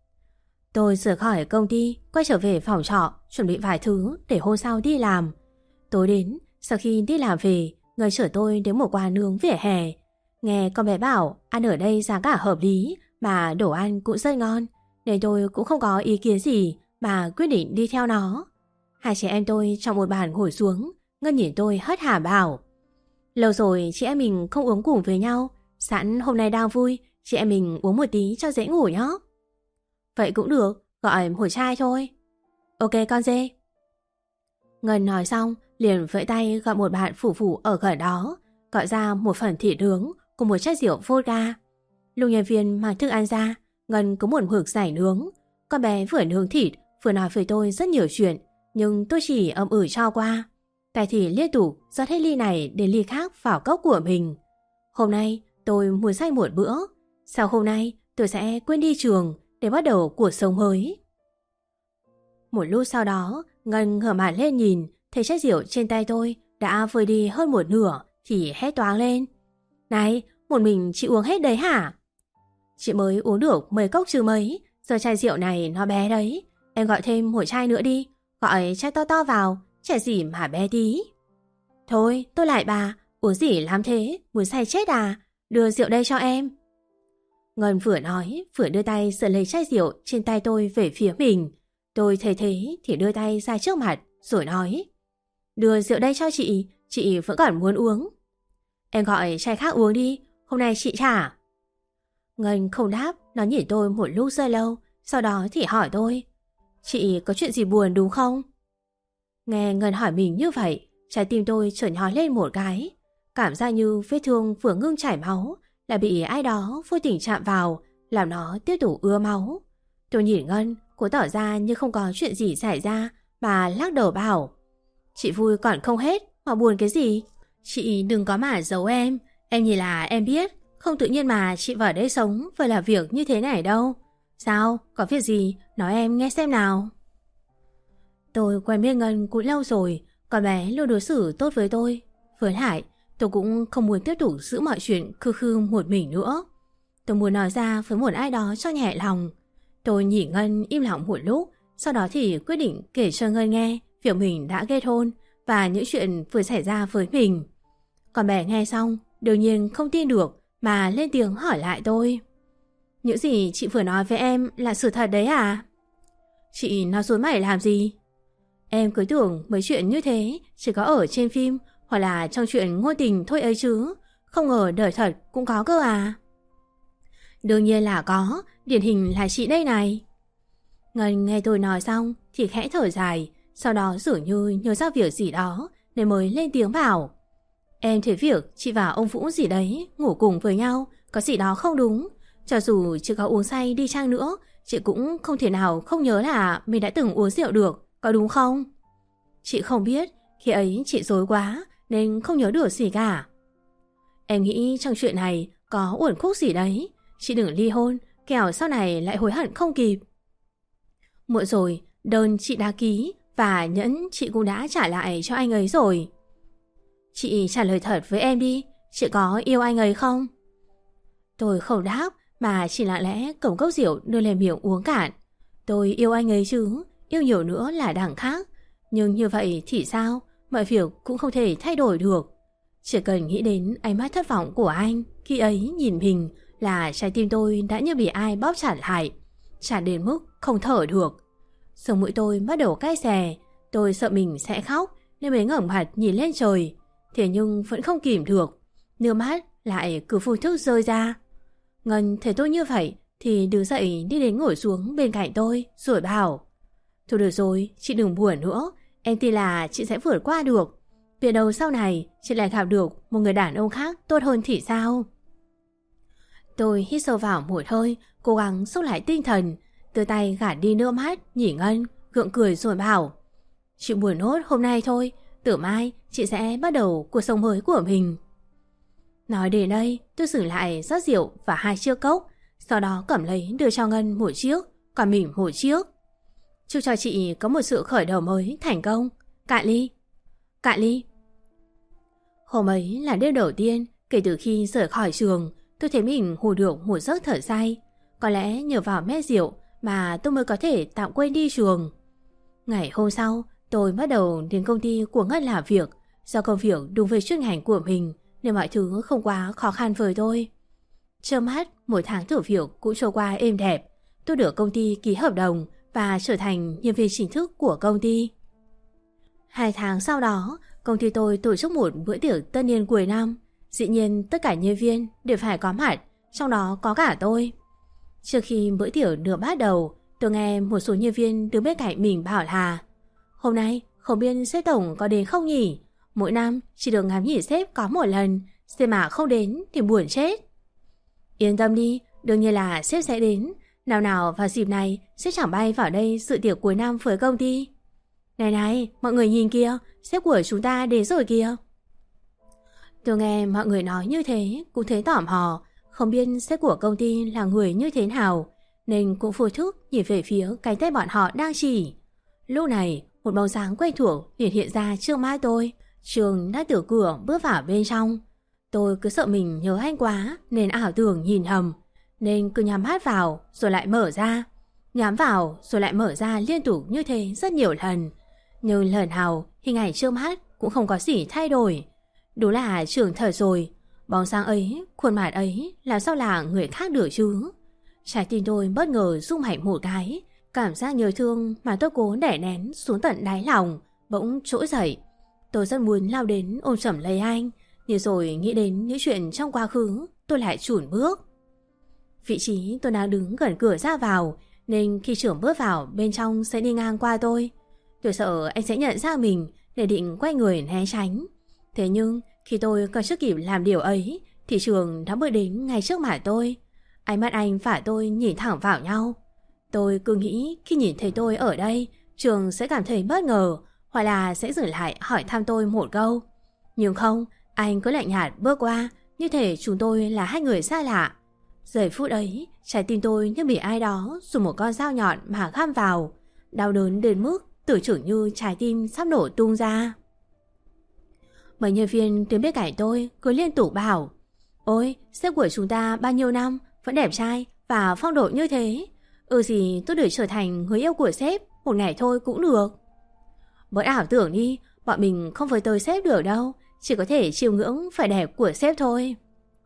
Tôi rời khỏi công ty, quay trở về phòng trọ, chuẩn bị vài thứ để hôm sau đi làm. Tối đến, sau khi đi làm về, Ngân chở tôi đến một quán nướng vỉa hè. Nghe con bé bảo ăn ở đây giá cả hợp lý mà đồ ăn cũng rất ngon, nên tôi cũng không có ý kiến gì mà quyết định đi theo nó. Hai chị em tôi trong một bàn ngồi xuống. Ngân nhìn tôi hất hàm bảo: Lâu rồi chị em mình không uống cùng với nhau, sẵn hôm nay đang vui, chị em mình uống một tí cho dễ ngủ nhé. Vậy cũng được, gọi một chai thôi. Ok con dê. Ngân nói xong liền vẫy tay gọi một bạn phủ phủ ở gần đó, gọi ra một phần thịt nướng cùng một chai rượu vodka. Lúc nhân viên mang thức ăn ra, Ngân có một hực giải nướng. Con bé vừa nướng thịt vừa nói với tôi rất nhiều chuyện, nhưng tôi chỉ ậm ừ cho qua. Tay thì liên tục rót hết ly này đến ly khác vào cốc của mình. Hôm nay tôi muốn say một bữa. Sau hôm nay tôi sẽ quên đi trường để bắt đầu cuộc sống mới. Một lúc sau đó, Ngân ngửa mặt lên nhìn, thấy chai rượu trên tay tôi đã vơi đi hơn một nửa thì hét toáng lên: Này, một mình chị uống hết đấy hả? Chị mới uống được mấy cốc chứ mấy, giờ chai rượu này nó bé đấy. Em gọi thêm một chai nữa đi, gọi chai to to vào, chai gì mà bé tí. Thôi, tôi lại bà, uống gì lắm thế, muốn say chết à? Đưa rượu đây cho em. Ngân vừa nói, vừa đưa tay giật lấy chai rượu trên tay tôi về phía mình. Tôi thấy thế thì đưa tay ra trước mặt, rồi nói: Đưa rượu đây cho chị, chị vẫn còn muốn uống. Em gọi chai khác uống đi, hôm nay chị trả. Ngân không đáp, nó nhìn tôi một lúc rất lâu, sau đó thì hỏi tôi: Chị có chuyện gì buồn đúng không? Nghe Ngân hỏi mình như vậy, trái tim tôi chợt nhói lên một cái. Cảm giác như vết thương vừa ngưng chảy máu lại bị ai đó vô tình chạm vào, làm nó tiếp tục ứa máu. Tôi nhìn Ngân, cô tỏ ra như không có chuyện gì xảy ra mà lắc đầu bảo: Chị vui còn không hết mà buồn cái gì? Chị đừng có mà giấu em. Em nhìn là em biết, không tự nhiên mà chị vào đây sống và làm việc như thế này đâu. Sao? Có việc gì? Nói em nghe xem nào. Tôi quen biết Ngân cũng lâu rồi, con bé luôn đối xử tốt với tôi. Với lại, tôi cũng không muốn tiếp tục giữ mọi chuyện khư khư một mình nữa. Tôi muốn nói ra với một ai đó cho nhẹ lòng. Tôi nhìn Ngân im lặng một lúc, sau đó thì quyết định kể cho Ngân nghe việc mình đã kết hôn và những chuyện vừa xảy ra với mình. Con bé nghe xong, đương nhiên không tin được mà lên tiếng hỏi lại tôi: Những gì chị vừa nói với em là sự thật đấy à? Chị nói dối mày làm gì? Em cứ tưởng mấy chuyện như thế chỉ có ở trên phim hoặc là trong chuyện ngôn tình thôi ấy chứ, không ngờ đời thật cũng có cơ à? Đương nhiên là có, điển hình là chị đây này. Ngân nghe tôi nói xong thì khẽ thở dài, sau đó dường như nhớ ra việc gì đó nên mới lên tiếng bảo: Em thấy việc chị và ông Vũ gì đấy ngủ cùng với nhau có gì đó không đúng. Cho dù chị có uống say đi chăng nữa, chị cũng không thể nào không nhớ là mình đã từng uống rượu được, có đúng không? Chị không biết, khi ấy chị dối quá nên không nhớ được gì cả. Em nghĩ trong chuyện này có uẩn khúc gì đấy. Chị đừng ly hôn, kẻo sau này lại hối hận không kịp. Muộn rồi, đơn chị đã ký và nhẫn chị cũng đã trả lại cho anh ấy rồi. Chị trả lời thật với em đi, chị có yêu anh ấy không? Tôi không đáp mà chỉ lặng lẽ cầm cốc rượu đưa lên miệng uống cạn. Tôi yêu anh ấy chứ, yêu nhiều nữa là đằng khác. Nhưng như vậy thì sao, mọi việc cũng không thể thay đổi được. Chỉ cần nghĩ đến ánh mắt thất vọng của anh khi ấy nhìn mình là trái tim tôi đã như bị ai bóp chặt lại, chặt đến mức không thở được. Sống mũi tôi bắt đầu cay xè, tôi sợ mình sẽ khóc nên mới ngẩng mặt nhìn lên trời. Thế nhưng vẫn không kìm được, nước mắt lại cứ vô thức rơi ra. Ngân thấy tôi như vậy thì đứng dậy đi đến ngồi xuống bên cạnh tôi rồi bảo: Thôi được rồi, chị đừng buồn nữa, em tin là chị sẽ vượt qua được. Biết đâu sau này chị lại gặp được một người đàn ông khác tốt hơn thì sao? Tôi hít sâu vào một hơi, cố gắng xúc lại tinh thần, đưa tay gạt đi nước mắt, nhìn Ngân, gượng cười rồi bảo: Chị buồn nốt hôm nay thôi, từ mai chị sẽ bắt đầu cuộc sống mới của mình. Nói đến đây, tôi dừng lại rót rượu và hai chiếc cốc, sau đó cầm lấy đưa cho Ngân một chiếc, còn mình một chiếc. Chúc cho chị có một sự khởi đầu mới thành công. Cạn ly. Cạn ly. Hôm ấy là đêm đầu tiên kể từ khi rời khỏi trường, tôi thấy mình ngủ được một giấc thở say. Có lẽ nhờ vào mét rượu mà tôi mới có thể tạm quên đi trường. Ngày hôm sau, tôi bắt đầu đến công ty của Ngân làm việc. Do công việc đúng với chuyên ngành của mình nên mọi thứ không quá khó khăn với tôi. Trước mắt, một tháng thử việc cũng trôi qua êm đẹp. Tôi được công ty ký hợp đồng và trở thành nhân viên chính thức của công ty. Hai tháng sau đó, công ty tôi tổ chức một bữa tiệc tất niên cuối năm. Dĩ nhiên tất cả nhân viên đều phải có mặt, trong đó có cả tôi. Trước khi bữa tiệc được bắt đầu, tôi nghe một số nhân viên đứng bên cạnh mình bảo là: Hôm nay không biết sếp tổng có đến không nhỉ? Mỗi năm chỉ được ngắm nhìn sếp có một lần, sếp mà không đến thì buồn chết. Yên tâm đi, đương nhiên là sếp sẽ đến. Nào nào vào dịp này sếp chẳng bay vào đây dự tiệc cuối năm với công ty. Này này, mọi người nhìn kia, sếp của chúng ta đến rồi kìa. Tôi nghe mọi người nói như thế cũng thấy tò mò, không biết sếp của công ty là người như thế nào, nên cũng vô thức nhìn về phía cái tay bọn họ đang chỉ. Lúc này, một bóng dáng quen thuộc liền hiện ra trước mắt tôi. Trường đã từ cửa bước vào bên trong. Tôi cứ sợ mình nhớ anh quá nên ảo tưởng nhìn hầm, nên cứ nhắm mắt vào rồi lại mở ra, nhắm vào rồi lại mở ra liên tục như thế rất nhiều lần. Nhưng lần nào hình ảnh trước mắt cũng không có gì thay đổi. Đúng là trưởng thở rồi, bóng dáng ấy, khuôn mặt ấy làm sao là người khác được chứ? Trái tim tôi bất ngờ rung mạnh một cái, cảm giác nhớ thương mà tôi cố đè nén xuống tận đáy lòng bỗng trỗi dậy. Tôi rất muốn lao đến ôm chầm lấy anh, nhưng rồi nghĩ đến những chuyện trong quá khứ, tôi lại chùn bước. Vị trí tôi đang đứng gần cửa ra vào, nên khi trưởng bước vào bên trong sẽ đi ngang qua tôi. Tôi sợ anh sẽ nhận ra mình để định quay người né tránh. Thế nhưng khi tôi còn chưa kịp làm điều ấy thì Trường đã bước đến ngay trước mặt tôi. Ánh mắt anh và tôi nhìn thẳng vào nhau. Tôi cứ nghĩ khi nhìn thấy tôi ở đây, Trường sẽ cảm thấy bất ngờ, hoặc là sẽ dừng lại hỏi thăm tôi một câu. Nhưng không, anh cứ lạnh nhạt bước qua, như thể chúng tôi là hai người xa lạ. Giây phút ấy, trái tim tôi như bị ai đó dùng một con dao nhọn mà găm vào, đau đớn đến mức tưởng chừng như trái tim sắp nổ tung ra. Mấy nhân viên đứng bên cạnh tôi cứ liên tục bảo: Ôi, sếp của chúng ta bao nhiêu năm vẫn đẹp trai và phong độ như thế. Ừ gì tôi được trở thành người yêu của sếp một ngày thôi cũng được. Bớt ảo tưởng đi, bọn mình không với tới sếp được đâu, chỉ có thể chiêm ngưỡng vẻ đẹp của sếp thôi.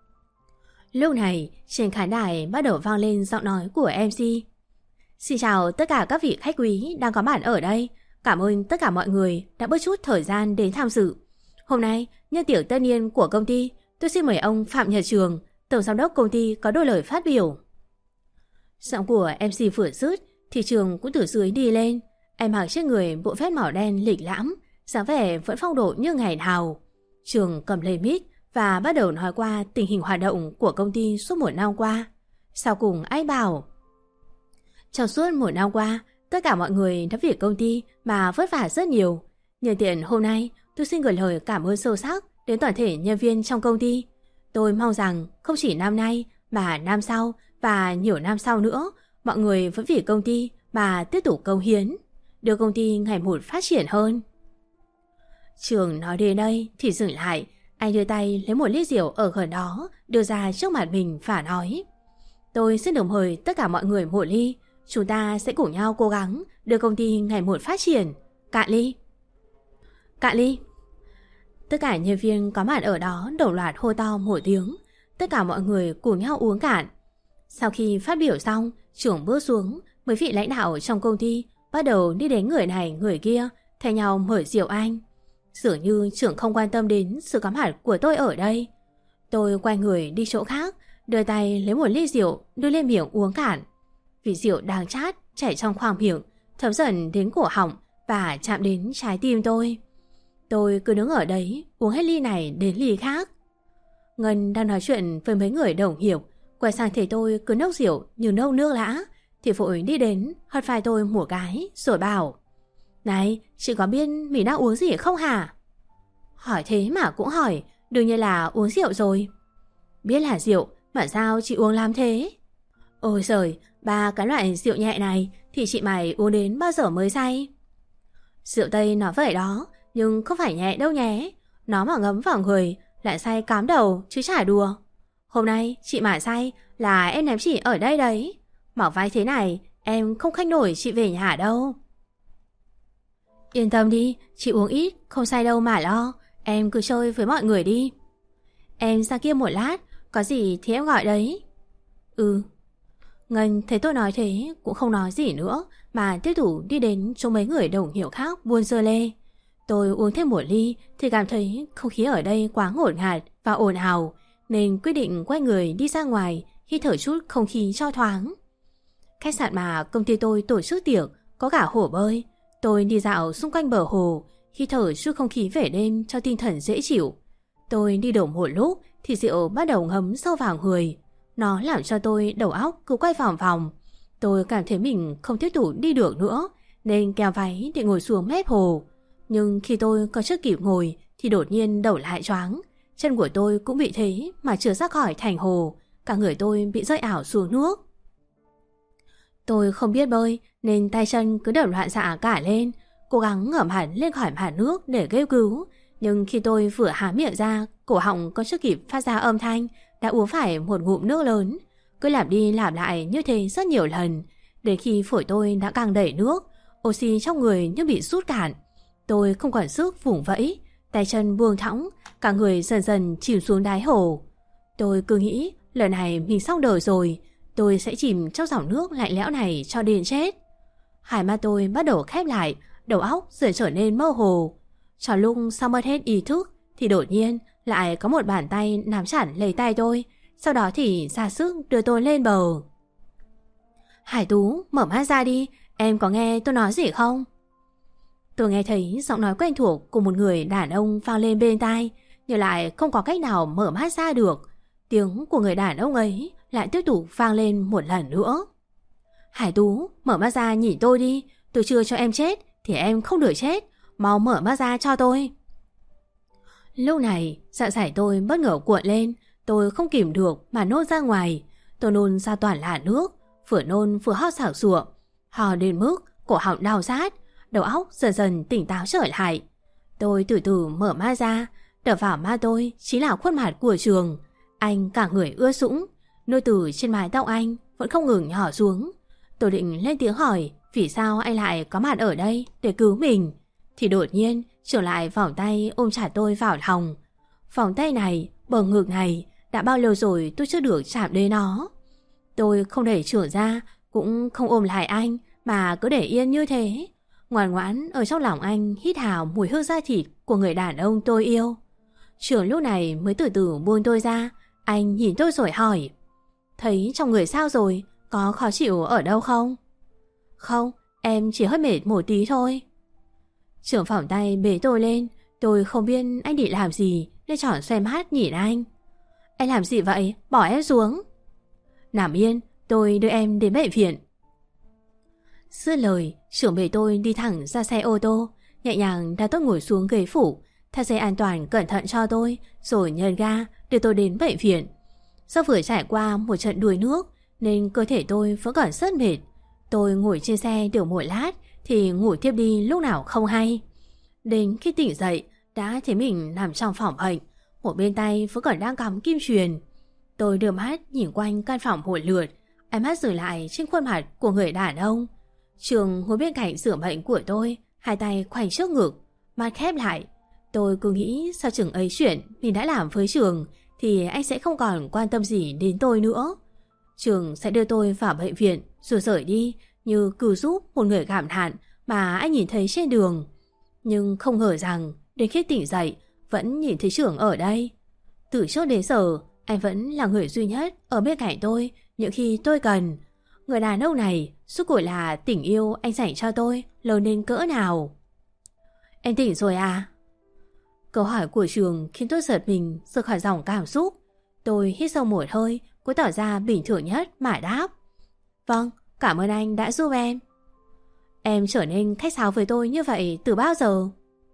Lúc này, trên khán đài bắt đầu vang lên giọng nói của em xê. Xin chào tất cả các vị khách quý đang có mặt ở đây. Cảm ơn tất cả mọi người đã bớt chút thời gian đến tham dự. Hôm nay, nhân tiệc tất niên của công ty, tôi xin mời ông Phạm Nhật Trường, tổng giám đốc công ty có đôi lời phát biểu. Giọng của em xê vừa dứt thì Trường cũng từ dưới đi lên. Em mặc chiếc người bộ vest màu đen lịch lãm, dáng vẻ vẫn phong độ như ngày nào. Trường cầm lấy mic và bắt đầu nói qua tình hình hoạt động của công ty suốt một năm qua. Sau cùng anh bảo: Trong suốt một năm qua, tất cả mọi người đã vì công ty mà vất vả rất nhiều. Nhân tiện hôm nay, tôi xin gửi lời cảm ơn sâu sắc đến toàn thể nhân viên trong công ty. Tôi mong rằng không chỉ năm nay mà năm sau và nhiều năm sau nữa, mọi người vẫn vì công ty mà tiếp tục cống hiến, đưa công ty ngày một phát triển hơn. Trường nói đến đây thì dừng lại. Anh đưa tay lấy một lít rượu ở gần đó đưa ra trước mặt mình và nói: Tôi xin được mời tất cả mọi người một ly, Chúng ta sẽ cùng nhau cố gắng đưa công ty ngày một phát triển. Cạn ly. Cạn ly. Tất cả nhân viên có mặt ở đó đồng loạt hô to một tiếng. Tất cả mọi người cùng nhau uống cạn. Sau khi phát biểu xong, trưởng bước xuống, mấy vị lãnh đạo trong công ty bắt đầu đi đến người này người kia, thay nhau mở rượu anh. Dường như trưởng không quan tâm đến sự có mặt của tôi ở đây. Tôi quay người đi chỗ khác, đưa tay lấy một ly rượu đưa lên miệng uống cạn. Vị rượu đang chát chảy trong khoang miệng, thấm dần đến cổ họng và chạm đến trái tim tôi. Tôi cứ đứng ở đấy uống hết ly này đến ly khác. Ngân đang nói chuyện với mấy người đồng nghiệp, quay sang thấy tôi cứ nốc rượu như nốc nước lã thì vội đi đến hất vai tôi một cái rồi bảo: Này, chị có biết mình đang uống gì không hả? Hỏi thế mà cũng hỏi, đương nhiên là uống rượu rồi. Biết là rượu mà sao chị uống làm thế? Ôi giời, ba cái loại rượu nhẹ này thì chị mày uống đến bao giờ mới say? Rượu Tây nó vậy đó, nhưng không phải nhẹ đâu nhé. Nó mà ngấm vào người lại say cám đầu chứ chả đùa. Hôm nay chị mà say là em ném chị ở đây đấy. Mặc váy thế này em không khanh nổi chị về nhà đâu. Yên tâm đi, chị uống ít, không say đâu mà lo. Em cứ chơi với mọi người đi. Em ra kia một lát, có gì thì em gọi đấy. Ừ. Ngân thấy tôi nói thế cũng không nói gì nữa, mà tiếp tục đi đến chỗ mấy người đồng nghiệp khác buôn dơ lê. Tôi uống thêm một ly thì cảm thấy không khí ở đây quá ngổn ngạt và ồn ào, nên quyết định quay người đi ra ngoài hít thở chút không khí cho thoáng. Khách sạn mà công ty tôi tổ chức tiệc có cả hồ bơi. Tôi đi dạo xung quanh bờ hồ, hít thở chút không khí về đêm cho tinh thần dễ chịu. Tôi đi được một lúc thì rượu bắt đầu ngấm sâu vào người. Nó làm cho tôi đầu óc cứ quay vòng vòng. Tôi cảm thấy mình không tiếp tục đi được nữa, nên kéo váy để ngồi xuống mép hồ. Nhưng khi tôi còn chưa kịp ngồi thì đột nhiên đầu lại choáng. Chân của tôi cũng bị thế mà chưa ra khỏi thành hồ. Cả người tôi bị rơi ảo xuống nước. Tôi không biết bơi nên tay chân cứ đập loạn xạ cả lên, cố gắng ngẩng hẳn lên khỏi mặt nước để kêu cứu. Nhưng khi tôi vừa há miệng ra, cổ họng có chưa kịp phát ra âm thanh đã uống phải một ngụm nước lớn. Cứ làm đi làm lại như thế rất nhiều lần, đến khi phổi tôi đã càng đầy nước, oxy trong người như bị rút cạn. Tôi không còn sức vùng vẫy, tay chân buông thõng, cả người dần dần chìm xuống đáy hồ. Tôi cứ nghĩ lần này mình xong đời rồi, tôi sẽ chìm trong dòng nước lạnh lẽo này cho đến chết. Hai mắt tôi bắt đầu khép lại, đầu óc dần trở nên mơ hồ. Cho lúc sau mất hết ý thức thì đột nhiên lại có một bàn tay nắm chặt lấy tay tôi, sau đó thì ra sức đưa tôi lên bờ. Hải Tú, mở mắt ra đi, em có nghe tôi nói gì không? Tôi nghe thấy giọng nói quen thuộc của một người đàn ông vang lên bên tai, nhưng lại không có cách nào mở mắt ra được. Tiếng của người đàn ông ấy lại tiếp tục vang lên một lần nữa. Hải Tú, mở mắt ra nhìn tôi đi, tôi chưa cho em chết thì em không được chết, mau mở mắt ra cho tôi. Lúc này dạ dày tôi bất ngờ cuộn lên, tôi không kìm được mà nôn ra ngoài. Tôi nôn ra toàn là nước, vừa nôn vừa ho sảng sụa, ho đến mức cổ họng đau rát, đầu óc dần dần tỉnh táo trở lại. Tôi từ từ mở mắt ra, đập vào mắt tôi chính là khuôn mặt của Trường. Anh cả người ướt sũng, nước từ trên mái tóc anh vẫn không ngừng nhỏ xuống. Tôi định lên tiếng hỏi vì sao anh lại có mặt ở đây để cứu mình, thì đột nhiên Trường lại vòng tay ôm chặt tôi vào lòng. Vòng tay này, bờ ngực này, đã bao lâu rồi tôi chưa được chạm đến nó. Tôi không đẩy Trường ra, cũng không ôm lại anh, mà cứ để yên như thế, ngoan ngoãn ở trong lòng anh hít hào mùi hương da thịt của người đàn ông tôi yêu. Trường lúc này mới từ từ buông tôi ra. Anh nhìn tôi rồi hỏi: Thấy trong người sao rồi, có khó chịu ở đâu không? Không, em chỉ hơi mệt một tí thôi. Trường phỏng tay bế tôi lên. Tôi không biết anh định làm gì nên chọn xoay mắt nhìn anh. Anh làm gì vậy? Bỏ em xuống. Nằm yên, tôi đưa em đến bệnh viện. Dứt lời, Trường bế tôi đi thẳng ra xe ô tô, nhẹ nhàng đặt tôi ngồi xuống ghế phụ, thắt dây an toàn cẩn thận cho tôi, rồi nhấn ga đưa tôi đến bệnh viện. Do vừa trải qua một trận đuối nước nên cơ thể tôi vẫn còn rất mệt. Tôi ngồi trên xe được một lát thì ngủ tiếp đi lúc nào không hay. Đến khi tỉnh dậy đã thấy mình nằm trong phòng bệnh, một bên tay vẫn còn đang cắm kim truyền. Tôi đưa mắt nhìn quanh căn phòng một lượt, Ánh mắt dừng lại trên khuôn mặt của người đàn ông. Trường ngồi bên cạnh giường bệnh của tôi, hai tay khoanh trước ngực, mắt khép lại. Tôi cứ nghĩ sau chừng ấy chuyện mình đã làm với Trường thì anh sẽ không còn quan tâm gì đến tôi nữa. Trường sẽ đưa tôi vào bệnh viện rồi rời đi như cứu giúp một người gặp nạn mà anh nhìn thấy trên đường. Nhưng không ngờ rằng đến khi tỉnh dậy vẫn nhìn thấy Trường ở đây. Từ trước đến giờ anh vẫn là người duy nhất ở bên cạnh tôi những khi tôi cần. Người đàn ông này suốt cuộc là tình yêu anh dành cho tôi lớn đến cỡ nào. Em tỉnh rồi à? Câu hỏi của Trường khiến tôi giật mình rời khỏi dòng cảm xúc. Tôi hít sâu một hơi, cố tỏ ra bình thường nhất mà đáp. Vâng, cảm ơn anh đã giúp em. Em trở nên khách sáo với tôi như vậy từ bao giờ?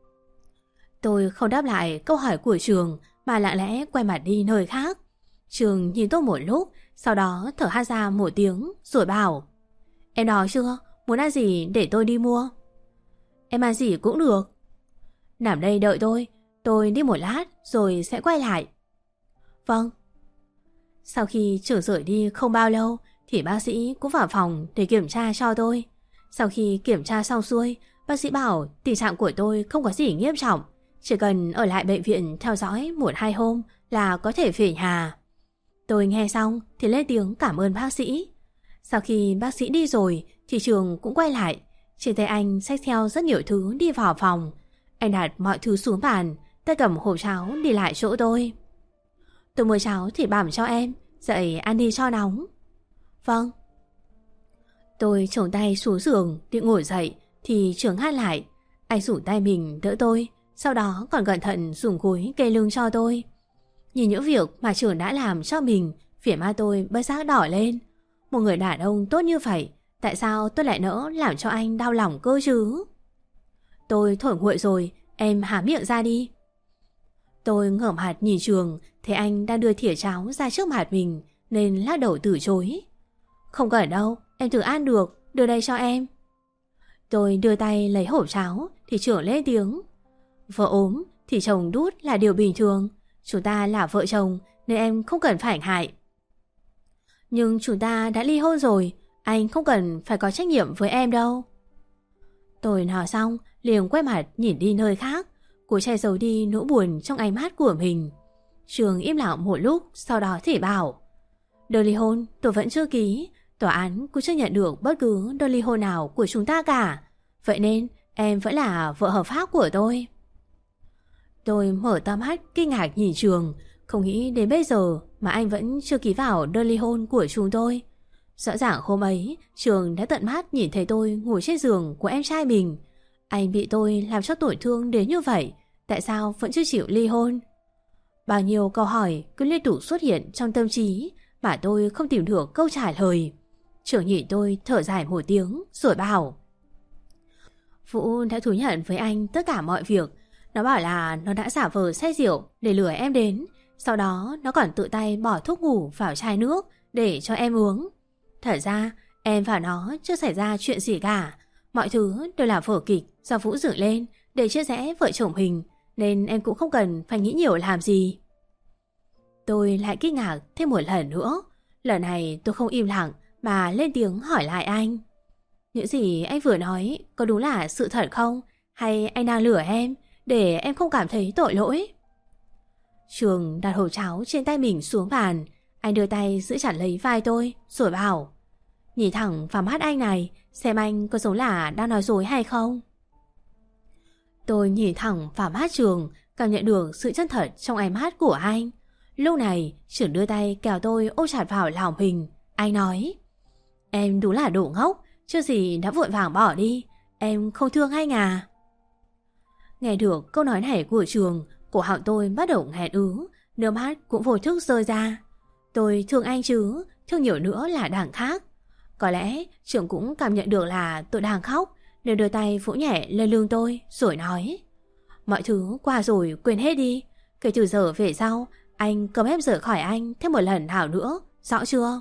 Tôi không đáp lại câu hỏi của Trường mà lặng lẽ quay mặt đi nơi khác. Trường nhìn tôi một lúc, sau đó thở ha ra một tiếng rồi bảo: Em đói chưa? Muốn ăn gì để tôi đi mua? Em ăn gì cũng được. Nằm đây đợi tôi, tôi đi một lát rồi sẽ quay lại. Vâng. Sau khi Trường rời đi không bao lâu thì bác sĩ cũng vào phòng để kiểm tra cho tôi. Sau khi kiểm tra xong xuôi, bác sĩ bảo tình trạng của tôi không có gì nghiêm trọng, chỉ cần ở lại bệnh viện theo dõi một hai hôm là có thể về nhà. Tôi nghe xong thì lên tiếng cảm ơn bác sĩ. Sau khi bác sĩ đi rồi thì Trường cũng quay lại. Trên tay anh xách theo rất nhiều thứ đi vào phòng. Anh đặt mọi thứ xuống bàn, tay cầm hộp cháo đi lại chỗ tôi. Tôi mua cháo thịt bằm cho em, dậy ăn đi cho nóng. Vâng. Tôi chồng tay xuống giường định ngồi dậy thì Trường hát lại. Anh rủ tay mình đỡ tôi, sau đó còn cẩn thận dùng gối kê lưng cho tôi. Nhìn những việc mà Trường đã làm cho mình, phía má tôi bất giác đỏ lên. Một người đàn ông tốt như vậy, tại sao tôi lại nỡ làm cho anh đau lòng cơ chứ? Tôi thổi nguội rồi, em há miệng ra đi. Tôi ngẩng mặt nhìn Trường, thấy anh đang đưa thìa cháo ra trước mặt mình nên lắc đầu từ chối. Không cần đâu, em tự ăn được, đưa đây cho em. Tôi đưa tay lấy hộp cháo thì Trường lên tiếng. Vợ ốm thì chồng đút là điều bình thường. Chúng ta là vợ chồng nên em không cần phải ngại. Nhưng chúng ta đã ly hôn rồi, anh không cần phải có trách nhiệm với em đâu. Tôi nói xong liền quay mặt nhìn đi nơi khác, cố che giấu đi nỗi buồn trong ánh mắt của mình. Trường im lặng một lúc, sau đó thì bảo: Đơn ly hôn tôi vẫn chưa ký, tòa án cũng chưa nhận được bất cứ đơn ly hôn nào của chúng ta cả. Vậy nên em vẫn là vợ hợp pháp của tôi. Tôi mở to mắt kinh ngạc nhìn Trường, không nghĩ đến bây giờ mà anh vẫn chưa ký vào đơn ly hôn của chúng tôi. Rõ ràng hôm ấy Trường đã tận mắt nhìn thấy tôi ngồi trên giường của em trai mình. Anh bị tôi làm cho tổn thương đến như vậy, tại sao vẫn chưa chịu ly hôn? Bao nhiêu câu hỏi cứ liên tục xuất hiện trong tâm trí mà tôi không tìm được câu trả lời. Trường nhìn tôi thở dài một tiếng rồi bảo: Vũ đã thú nhận với anh tất cả mọi việc. Nó bảo là nó đã giả vờ say rượu để lừa em đến. Sau đó nó còn tự tay bỏ thuốc ngủ vào chai nước để cho em uống. Thật ra em và nó chưa xảy ra chuyện gì cả. Mọi thứ đều là vở kịch do Vũ dựng lên để chia rẽ vợ chồng mình, nên em cũng không cần phải nghĩ nhiều làm gì. Tôi lại kinh ngạc thêm một lần nữa. Lần này tôi không im lặng mà lên tiếng hỏi lại anh: Những gì anh vừa nói có đúng là sự thật không? Hay anh đang lừa em để em không cảm thấy tội lỗi? Trường đặt hộp cháo trên tay mình xuống bàn. Anh đưa tay giữ chặt lấy vai tôi rồi bảo: Nhìn thẳng vào mắt anh này, xem anh có giống là đang nói dối hay không. Tôi nhìn thẳng vào mắt Trường, cảm nhận được sự chân thật trong ánh mắt của anh. Lúc này Trường đưa tay kéo tôi ôm chặt vào lòng mình. Anh nói: Em đúng là đồ ngốc, chưa gì đã vội vàng bỏ đi. Em không thương anh à? Nghe được câu nói này của Trường, cổ họng tôi bắt đầu nghẹn ứ, nước mắt cũng vô thức rơi ra. Tôi thương anh chứ, thương nhiều nữa là đằng khác. Có lẽ Trường cũng cảm nhận được là tôi đang khóc, nên đưa tay vỗ nhẹ lên lưng tôi rồi nói: Mọi thứ qua rồi quên hết đi. Kể từ giờ về sau, anh cấm em rời khỏi anh thêm một lần nào nữa, rõ chưa?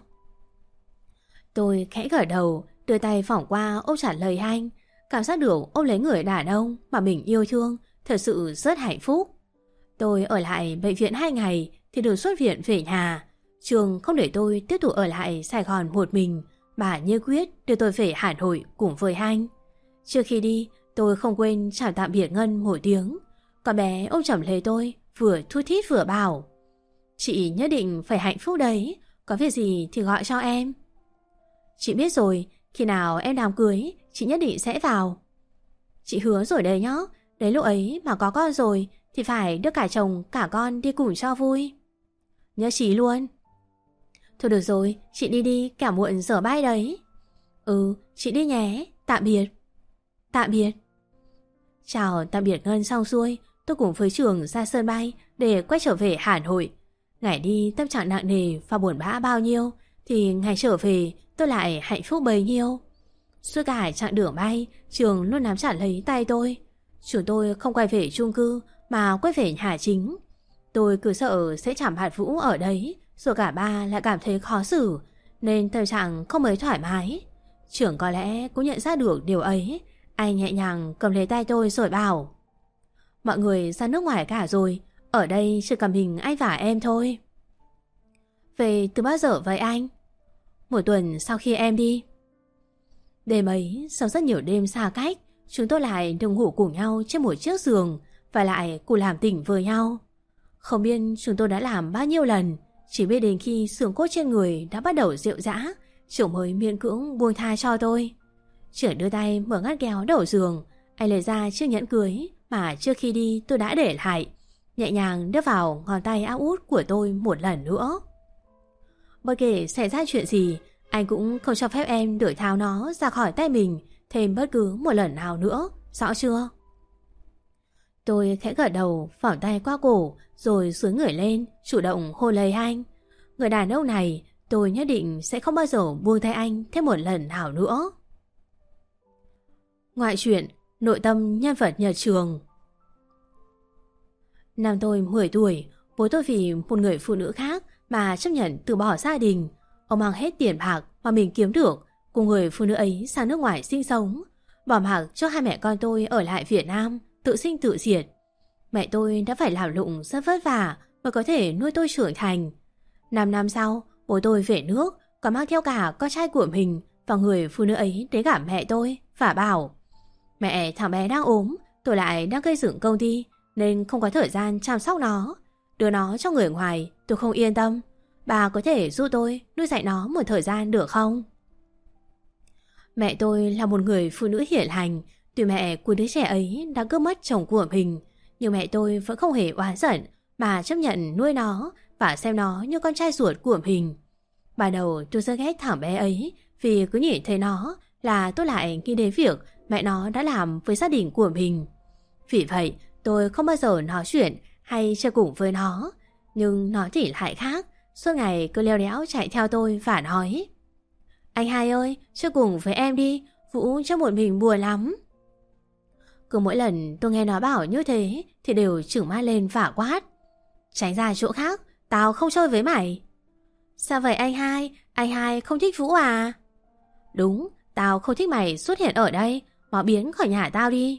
Tôi khẽ gật đầu, đưa tay vòng qua ôm chặt lấy anh. Cảm giác được ôm lấy người đàn ông mà mình yêu thương thật sự rất hạnh phúc. Tôi ở lại bệnh viện hai ngày thì được xuất viện về nhà. Trường không để tôi tiếp tục ở lại Sài Gòn một mình, mà như quyết đưa tôi về Hà Nội cùng với anh. Trước khi đi, tôi không quên chào tạm biệt Ngân một tiếng. Con bé ôm chầm lấy tôi, vừa thút thít vừa bảo: chị nhất định phải hạnh phúc đấy, có việc gì thì gọi cho em. Chị biết rồi, khi nào em đám cưới, chị nhất định sẽ vào. Chị hứa rồi đấy nhá, đến lúc ấy mà có con rồi thì phải đưa cả chồng cả con đi cùng cho vui. Nhớ chí luôn. Thôi được rồi, chị đi đi, cả muộn giờ bay đấy. Ừ, chị đi nhé, tạm biệt. Tạm biệt. Chào tạm biệt Ngân xong xuôi, tôi cùng với Trường ra sân bay để quay trở về Hà Nội. Ngày đi tâm trạng nặng nề và buồn bã bao nhiêu, thì ngày trở về tôi lại hạnh phúc bấy nhiêu. Suốt cả chặng đường bay, Trường luôn nắm chặt lấy tay tôi. Chúng tôi không quay về chung cư mà quay về nhà chính. Tôi cứ sợ sẽ chạm hạt Vũ ở đấy, rồi cả ba lại cảm thấy khó xử, nên tâm trạng không mấy thoải mái. Trưởng có lẽ cũng nhận ra được điều ấy. Anh nhẹ nhàng cầm lấy tay tôi rồi bảo: mọi người ra nước ngoài cả rồi, ở đây chỉ còn mình anh và em thôi. Về từ bao giờ vậy anh? Một tuần sau khi em đi. Đêm ấy, sau rất nhiều đêm xa cách, chúng tôi lại được ngủ cùng nhau trên một chiếc giường và lại cùng làm tỉnh với nhau. Không biết chúng tôi đã làm bao nhiêu lần, chỉ biết đến khi xương cốt trên người đã bắt đầu rệu rã, Trưởng mới miễn cưỡng buông tha cho tôi. Trưởng đưa tay mở ngắt kéo đầu giường, anh lấy ra chiếc nhẫn cưới mà trước khi đi tôi đã để lại, nhẹ nhàng đưa vào ngón tay áo út của tôi một lần nữa. Bất kể xảy ra chuyện gì, anh cũng không cho phép em đuổi tháo nó ra khỏi tay mình thêm bất cứ một lần nào nữa, rõ chưa? Tôi khẽ gật đầu, vòng tay qua cổ rồi xúi người lên, chủ động hôn lấy anh. Người đàn ông này tôi nhất định sẽ không bao giờ buông tay anh thêm một lần nào nữa. Ngoại truyện, nội tâm nhân vật nhà Trường. Năm tôi mười tuổi, bố tôi vì một người phụ nữ khác mà chấp nhận từ bỏ gia đình. Ông mang hết tiền bạc mà mình kiếm được cùng người phụ nữ ấy sang nước ngoài sinh sống, bỏ mặc cho hai mẹ con tôi ở lại Việt Nam tự sinh tự diệt. Mẹ tôi đã phải làm lụng rất vất vả mới có thể nuôi tôi trưởng thành. Năm năm sau, bố tôi về nước còn mang theo cả con trai của mình và người phụ nữ ấy đến gặp mẹ tôi và bảo: mẹ, thằng bé đang ốm, tôi lại đang gây dựng công ty nên không có thời gian chăm sóc nó. Đưa nó cho người ngoài tôi không yên tâm. Bà có thể giúp tôi nuôi dạy nó một thời gian được không? Mẹ tôi là một người phụ nữ hiển hành. Tuy mẹ của đứa trẻ ấy đã cướp mất chồng của mình, nhưng mẹ tôi vẫn không hề oán giận mà chấp nhận nuôi nó và xem nó như con trai ruột của mình. Ban đầu tôi rất ghét thằng bé ấy, vì cứ nhìn thấy nó là tôi lại nghĩ đến việc mẹ nó đã làm với gia đình của mình. Vì vậy tôi không bao giờ nói chuyện hay chơi cùng với nó. Nhưng nó thì lại khác, suốt ngày cứ leo đéo chạy theo tôi và nói: anh hai ơi, chơi cùng với em đi, Vũ cho một mình buồn lắm. Cứ mỗi lần tôi nghe nó bảo như thế thì đều chửng mắt lên và quát: tránh ra chỗ khác, tao không chơi với mày. Sao vậy anh hai, anh hai không thích Vũ à? Đúng, tao không thích mày xuất hiện ở đây, mau biến khỏi nhà tao đi.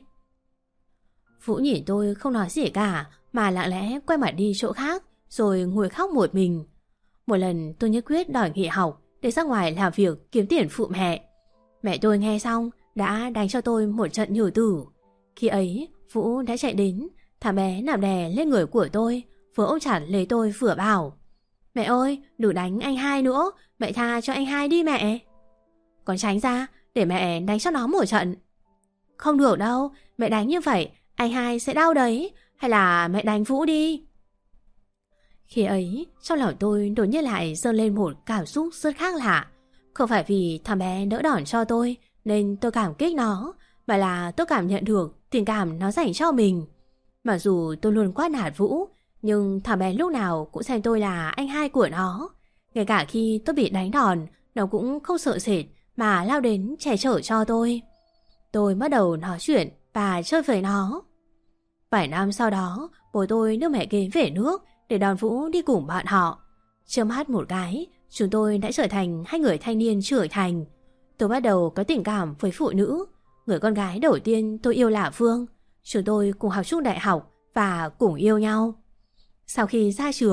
Vũ nhìn tôi không nói gì cả mà lặng lẽ quay mặt đi chỗ khác rồi ngồi khóc một mình. Một lần tôi nhất quyết đòi nghỉ học để ra ngoài làm việc kiếm tiền phụ mẹ. Mẹ tôi nghe xong đã đánh cho tôi một trận nhử tử. Khi ấy Vũ đã chạy đến, thằng bé nằm đè lên người của tôi, vừa ôm chặt lấy tôi vừa bảo: mẹ ơi, đừng đánh anh hai nữa, mẹ tha cho anh hai đi mẹ. Còn tránh ra để mẹ đánh cho nó một trận. Không được đâu, mẹ đánh như vậy anh hai sẽ đau đấy, hay là mẹ đánh Vũ đi. Khi ấy trong lòng tôi đột nhiên lại dâng lên một cảm xúc rất khác lạ. Không phải vì thằng bé đỡ đòn cho tôi nên tôi cảm kích nó, mà là tôi cảm nhận được tình cảm nó dành cho mình. Mặc dù tôi luôn quát nạt Vũ, nhưng thằng bé lúc nào cũng xem tôi là anh hai của nó. Ngay cả khi tôi bị đánh đòn, nó cũng không sợ sệt mà lao đến che chở cho tôi. Tôi bắt đầu nói chuyện và chơi với nó. Vài năm sau đó, bố tôi đưa mẹ kế về nước để đón Vũ đi cùng bạn họ. Chớm hát một cái, chúng tôi đã trở thành hai người thanh niên trưởng thành. Tôi bắt đầu có tình cảm với phụ nữ. Người con gái đầu tiên tôi yêu là Phương. Chúng tôi cùng học chung đại học và cùng yêu nhau. Sau khi ra trường,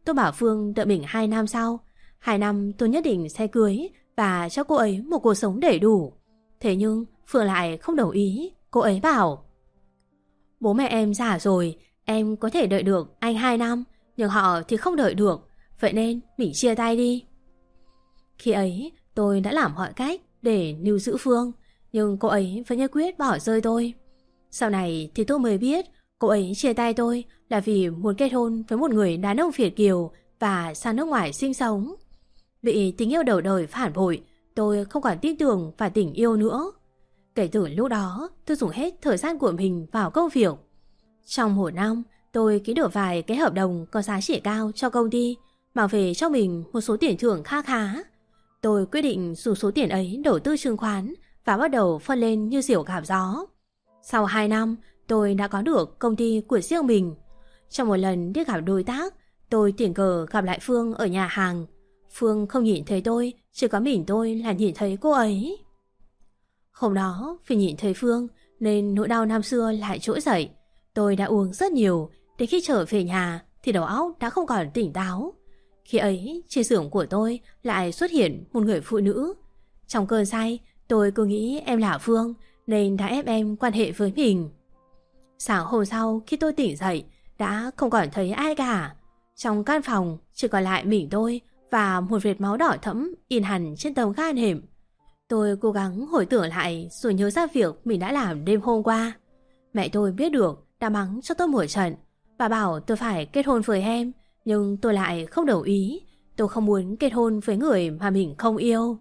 tôi bảo Phương đợi mình hai năm sau. Hai năm tôi nhất định sẽ cưới và cho cô ấy một cuộc sống đầy đủ. Thế nhưng Phương lại không đồng ý. Cô ấy bảo: bố mẹ em già rồi, em có thể đợi được anh hai năm, nhưng họ thì không đợi được. Vậy nên mình chia tay đi. Khi ấy tôi đã làm mọi cách để níu giữ Phương, nhưng cô ấy vẫn nhất quyết bỏ rơi tôi. Sau này thì tôi mới biết cô ấy chia tay tôi là vì muốn kết hôn với một người đàn ông Việt kiều và sang nước ngoài sinh sống. Bị tình yêu đầu đời phản bội, tôi không còn tin tưởng vào tình yêu nữa. Kể từ lúc đó, tôi dùng hết thời gian của mình vào công việc. Trong một năm, tôi ký được vài cái hợp đồng có giá trị cao cho công ty, mang về cho mình một số tiền thưởng khá khá. Tôi quyết định dùng số tiền ấy đầu tư chứng khoán và bắt đầu phân lên như diều gặp gió. Sau hai năm, tôi đã có được công ty của riêng mình. Trong một lần đi gặp đối tác, tôi tình cờ gặp lại Phương ở nhà hàng. Phương không nhìn thấy tôi, chỉ có mình tôi là nhìn thấy cô ấy. Hôm đó, vì nhìn thấy Phương nên nỗi đau năm xưa lại trỗi dậy. Tôi đã uống rất nhiều, đến khi trở về nhà thì đầu óc đã không còn tỉnh táo. Khi ấy, trên giường của tôi lại xuất hiện một người phụ nữ. Trong cơn say, tôi cứ nghĩ em là Phương nên đã ép em quan hệ với mình. Sáng hôm sau khi tôi tỉnh dậy, đã không còn thấy ai cả. Trong căn phòng chỉ còn lại mình tôi và một vệt máu đỏ thẫm in hẳn trên tấm ga nệm. Tôi cố gắng hồi tưởng lại rồi nhớ ra việc mình đã làm đêm hôm qua. Mẹ tôi biết được đã mắng cho tôi một trận. Bà bảo tôi phải kết hôn với em, nhưng tôi lại không đồng ý. Tôi không muốn kết hôn với người mà mình không yêu.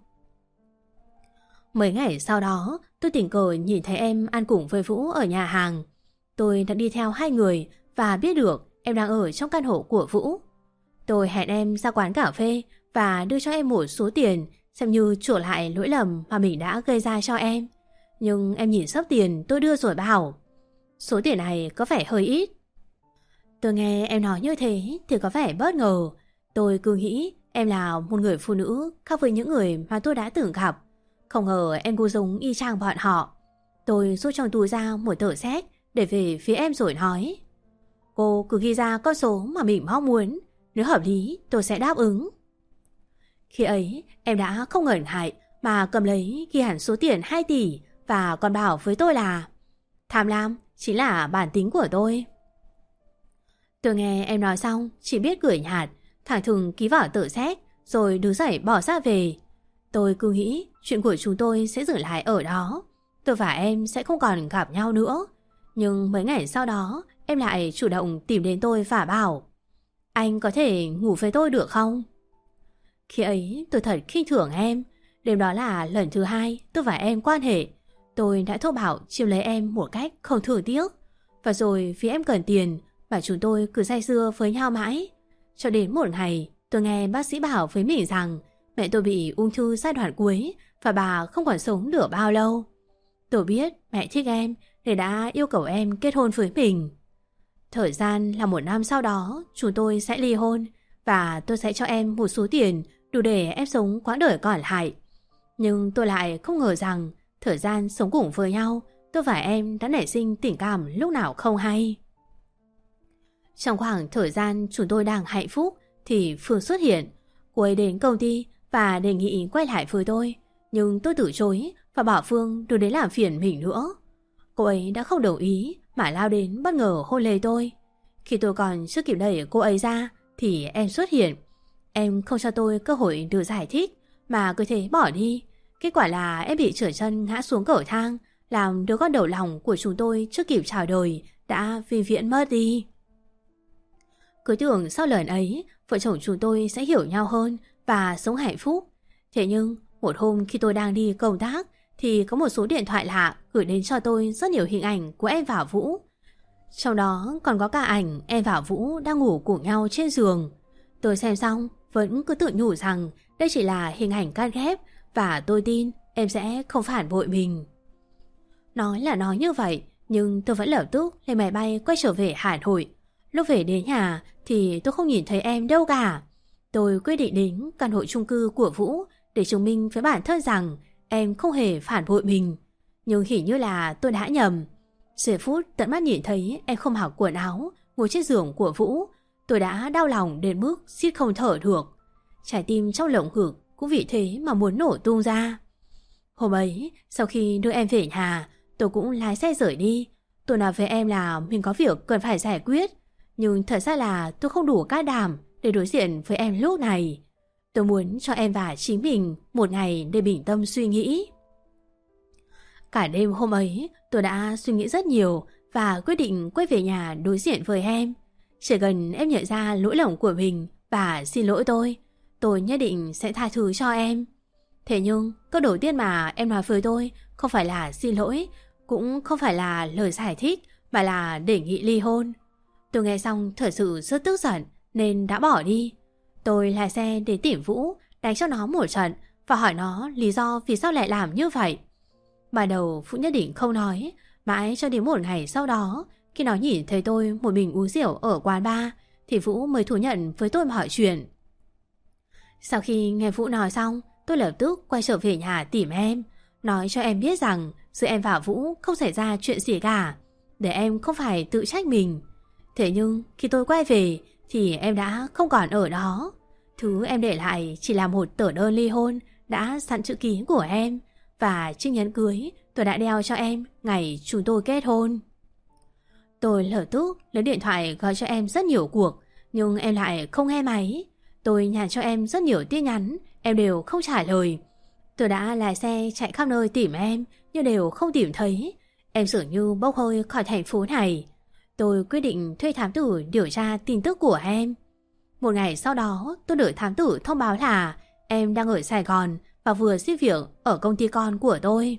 Mấy ngày sau đó, tôi tình cờ nhìn thấy em ăn cùng với Vũ ở nhà hàng. Tôi đã đi theo hai người và biết được em đang ở trong căn hộ của Vũ. Tôi hẹn em ra quán cà phê và đưa cho em một số tiền, xem như chuộc lại lỗi lầm mà mình đã gây ra cho em. Nhưng em nhìn sắp tiền tôi đưa rồi bảo: số tiền này có vẻ hơi ít. Tôi nghe em nói như thế thì có vẻ bất ngờ. Tôi cứ nghĩ em là một người phụ nữ khác với những người mà tôi đã từng gặp. Không ngờ em cũng giống y chang bọn họ. Tôi rút trong túi ra một tờ séc để về phía em rồi nói: cô cứ ghi ra con số mà mình mong muốn, nếu hợp lý tôi sẽ đáp ứng. Khi ấy em đã không ngần ngại mà cầm lấy ghi hẳn số tiền hai tỷ và còn bảo với tôi là tham lam chính là bản tính của tôi. Tôi nghe em nói xong chỉ biết cười nhạt, thẳng thừng ký vào tờ séc rồi đứng dậy bỏ ra về. Tôi cứ nghĩ chuyện của chúng tôi sẽ dừng lại ở đó, tôi và em sẽ không còn gặp nhau nữa. Nhưng mấy ngày sau đó em lại chủ động tìm đến tôi và bảo: anh có thể ngủ với tôi được không? Khi ấy tôi thật khinh thường em. Đêm đó là lần thứ hai tôi và em quan hệ. Tôi đã thô bạo chiếm lấy em một cách không thương tiếc. Và rồi vì em cần tiền mà chúng tôi cứ say sưa với nhau mãi. Cho đến một ngày tôi nghe bác sĩ bảo với mình rằng mẹ tôi bị ung thư giai đoạn cuối và bà không còn sống được bao lâu. Tôi biết mẹ thích em nên đã yêu cầu em kết hôn với mình. Thời gian là một năm sau đó chúng tôi sẽ ly hôn và tôi sẽ cho em một số tiền đủ để em sống quãng đời còn lại. Nhưng tôi lại không ngờ rằng thời gian sống cùng với nhau, tôi và em đã nảy sinh tình cảm lúc nào không hay. Trong khoảng thời gian chúng tôi đang hạnh phúc thì Phương xuất hiện. Cô ấy đến công ty và đề nghị quay lại với tôi, nhưng tôi từ chối và bảo Phương đừng đến làm phiền mình nữa. Cô ấy đã không đồng ý mà lao đến bất ngờ hôn lấy tôi. Khi tôi còn chưa kịp đẩy cô ấy ra thì em xuất hiện. Em không cho tôi cơ hội được giải thích mà cứ thế bỏ đi. Kết quả là em bị trượt chân ngã xuống cầu thang, làm đứa con đầu lòng của chúng tôi chưa kịp chào đời đã vĩnh viễn mất đi. Cứ tưởng sau lần ấy vợ chồng chúng tôi sẽ hiểu nhau hơn và sống hạnh phúc. Thế nhưng một hôm khi tôi đang đi công tác thì có một số điện thoại lạ gửi đến cho tôi rất nhiều hình ảnh của em và Vũ. Trong đó còn có cả ảnh em và Vũ đang ngủ cùng nhau trên giường. Tôi xem xong vẫn cứ tự nhủ rằng đây chỉ là hình ảnh cắt ghép và tôi tin em sẽ không phản bội mình. Nói là nói như vậy, nhưng tôi vẫn lập tức lên máy bay quay trở về Hà Nội. Lúc về đến nhà thì tôi không nhìn thấy em đâu cả. Tôi quyết định đến căn hộ chung cư của Vũ để chứng minh với bản thân rằng em không hề phản bội mình. Nhưng hình như là tôi đã nhầm. Giây phút tận mắt nhìn thấy em không mặc quần áo ngồi trên giường của Vũ, tôi đã đau lòng đến mức suýt không thở được. Trái tim trong lồng ngực cũng vì thế mà muốn nổ tung ra. Hôm ấy, sau khi đưa em về nhà, tôi cũng lái xe rời đi. Tôi nói với em là mình có việc cần phải giải quyết, nhưng thật ra là tôi không đủ can đảm để đối diện với em lúc này. Tôi muốn cho em và chính mình một ngày để bình tâm suy nghĩ. Cả đêm hôm ấy, tôi đã suy nghĩ rất nhiều và quyết định quay về nhà đối diện với em. Chỉ cần em nhận ra lỗi lầm của mình và xin lỗi tôi, tôi nhất định sẽ tha thứ cho em. Thế nhưng, câu đầu tiên mà em nói với tôi không phải là xin lỗi, cũng không phải là lời giải thích, mà là đề nghị ly hôn. Tôi nghe xong thật sự rất tức giận nên đã bỏ đi. Tôi lái xe đến tìm Vũ, đánh cho nó một trận và hỏi nó lý do vì sao lại làm như vậy. Ban đầu Vũ nhất định không nói, mãi cho đến một ngày sau đó, khi nó nhìn thấy tôi một mình uống rượu ở quán bar, thì Vũ mới thú nhận với tôi mọi chuyện. Sau khi nghe Vũ nói xong, tôi lập tức quay trở về nhà tìm em, nói cho em biết rằng giữa em và Vũ không xảy ra chuyện gì cả, để em không phải tự trách mình. Thế nhưng khi tôi quay về thì em đã không còn ở đó. Thứ em để lại chỉ là một tờ đơn ly hôn đã sẵn chữ ký của em và chiếc nhẫn cưới tôi đã đeo cho em ngày chúng tôi kết hôn. Tôi lập tức lấy điện thoại gọi cho em rất nhiều cuộc, nhưng em lại không nghe máy. Tôi nhắn cho em rất nhiều tin nhắn, em đều không trả lời. Tôi đã lái xe chạy khắp nơi tìm em, nhưng đều không tìm thấy. Em dường như bốc hơi khỏi thành phố này. Tôi quyết định thuê thám tử điều tra tin tức của em. Một ngày sau đó, tôi được thám tử thông báo là em đang ở Sài Gòn và vừa xin việc ở công ty con của tôi.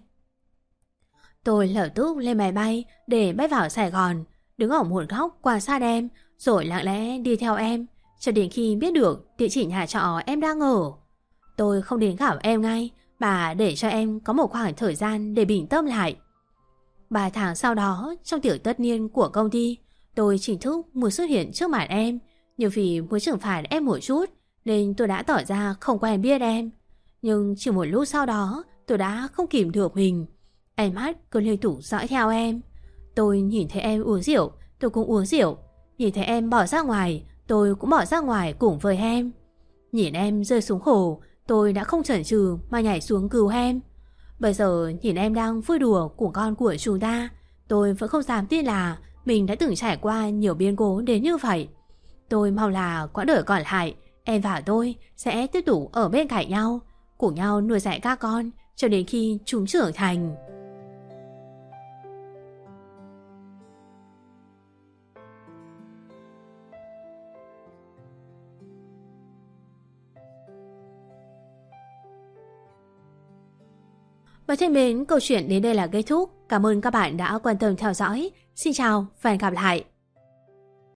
Tôi lập tức lên máy bay để bay vào Sài Gòn, đứng ở một góc quan sát em, rồi lặng lẽ đi theo em, cho đến khi biết được địa chỉ nhà trọ em đang ở. Tôi không đến gặp em ngay, mà để cho em có một khoảng thời gian để bình tâm lại. Ba tháng sau đó, trong tiệc tất niên của công ty, tôi chính thức muốn xuất hiện trước mặt em, nhưng vì muốn trừng phạt em một chút, nên tôi đã tỏ ra không quen biết em. Nhưng chỉ một lúc sau đó, tôi đã không kìm được mình. Ánh mắt cứ liên tục dõi theo em. Tôi nhìn thấy em uống rượu, tôi cũng uống rượu. Nhìn thấy em bỏ ra ngoài, tôi cũng bỏ ra ngoài cùng với em. Nhìn em rơi xuống hồ, tôi đã không chần chừ mà nhảy xuống cứu em. Bây giờ nhìn em đang vui đùa cùng con của chúng ta, tôi vẫn không dám tin là mình đã từng trải qua nhiều biến cố đến như vậy. Tôi mong là quãng đời còn lại, em và tôi sẽ tiếp tục ở bên cạnh nhau, cùng nhau nuôi dạy các con cho đến khi chúng trưởng thành. Và thân mến, câu chuyện đến đây là kết thúc. Cảm ơn các bạn đã quan tâm theo dõi. Xin chào và hẹn gặp lại.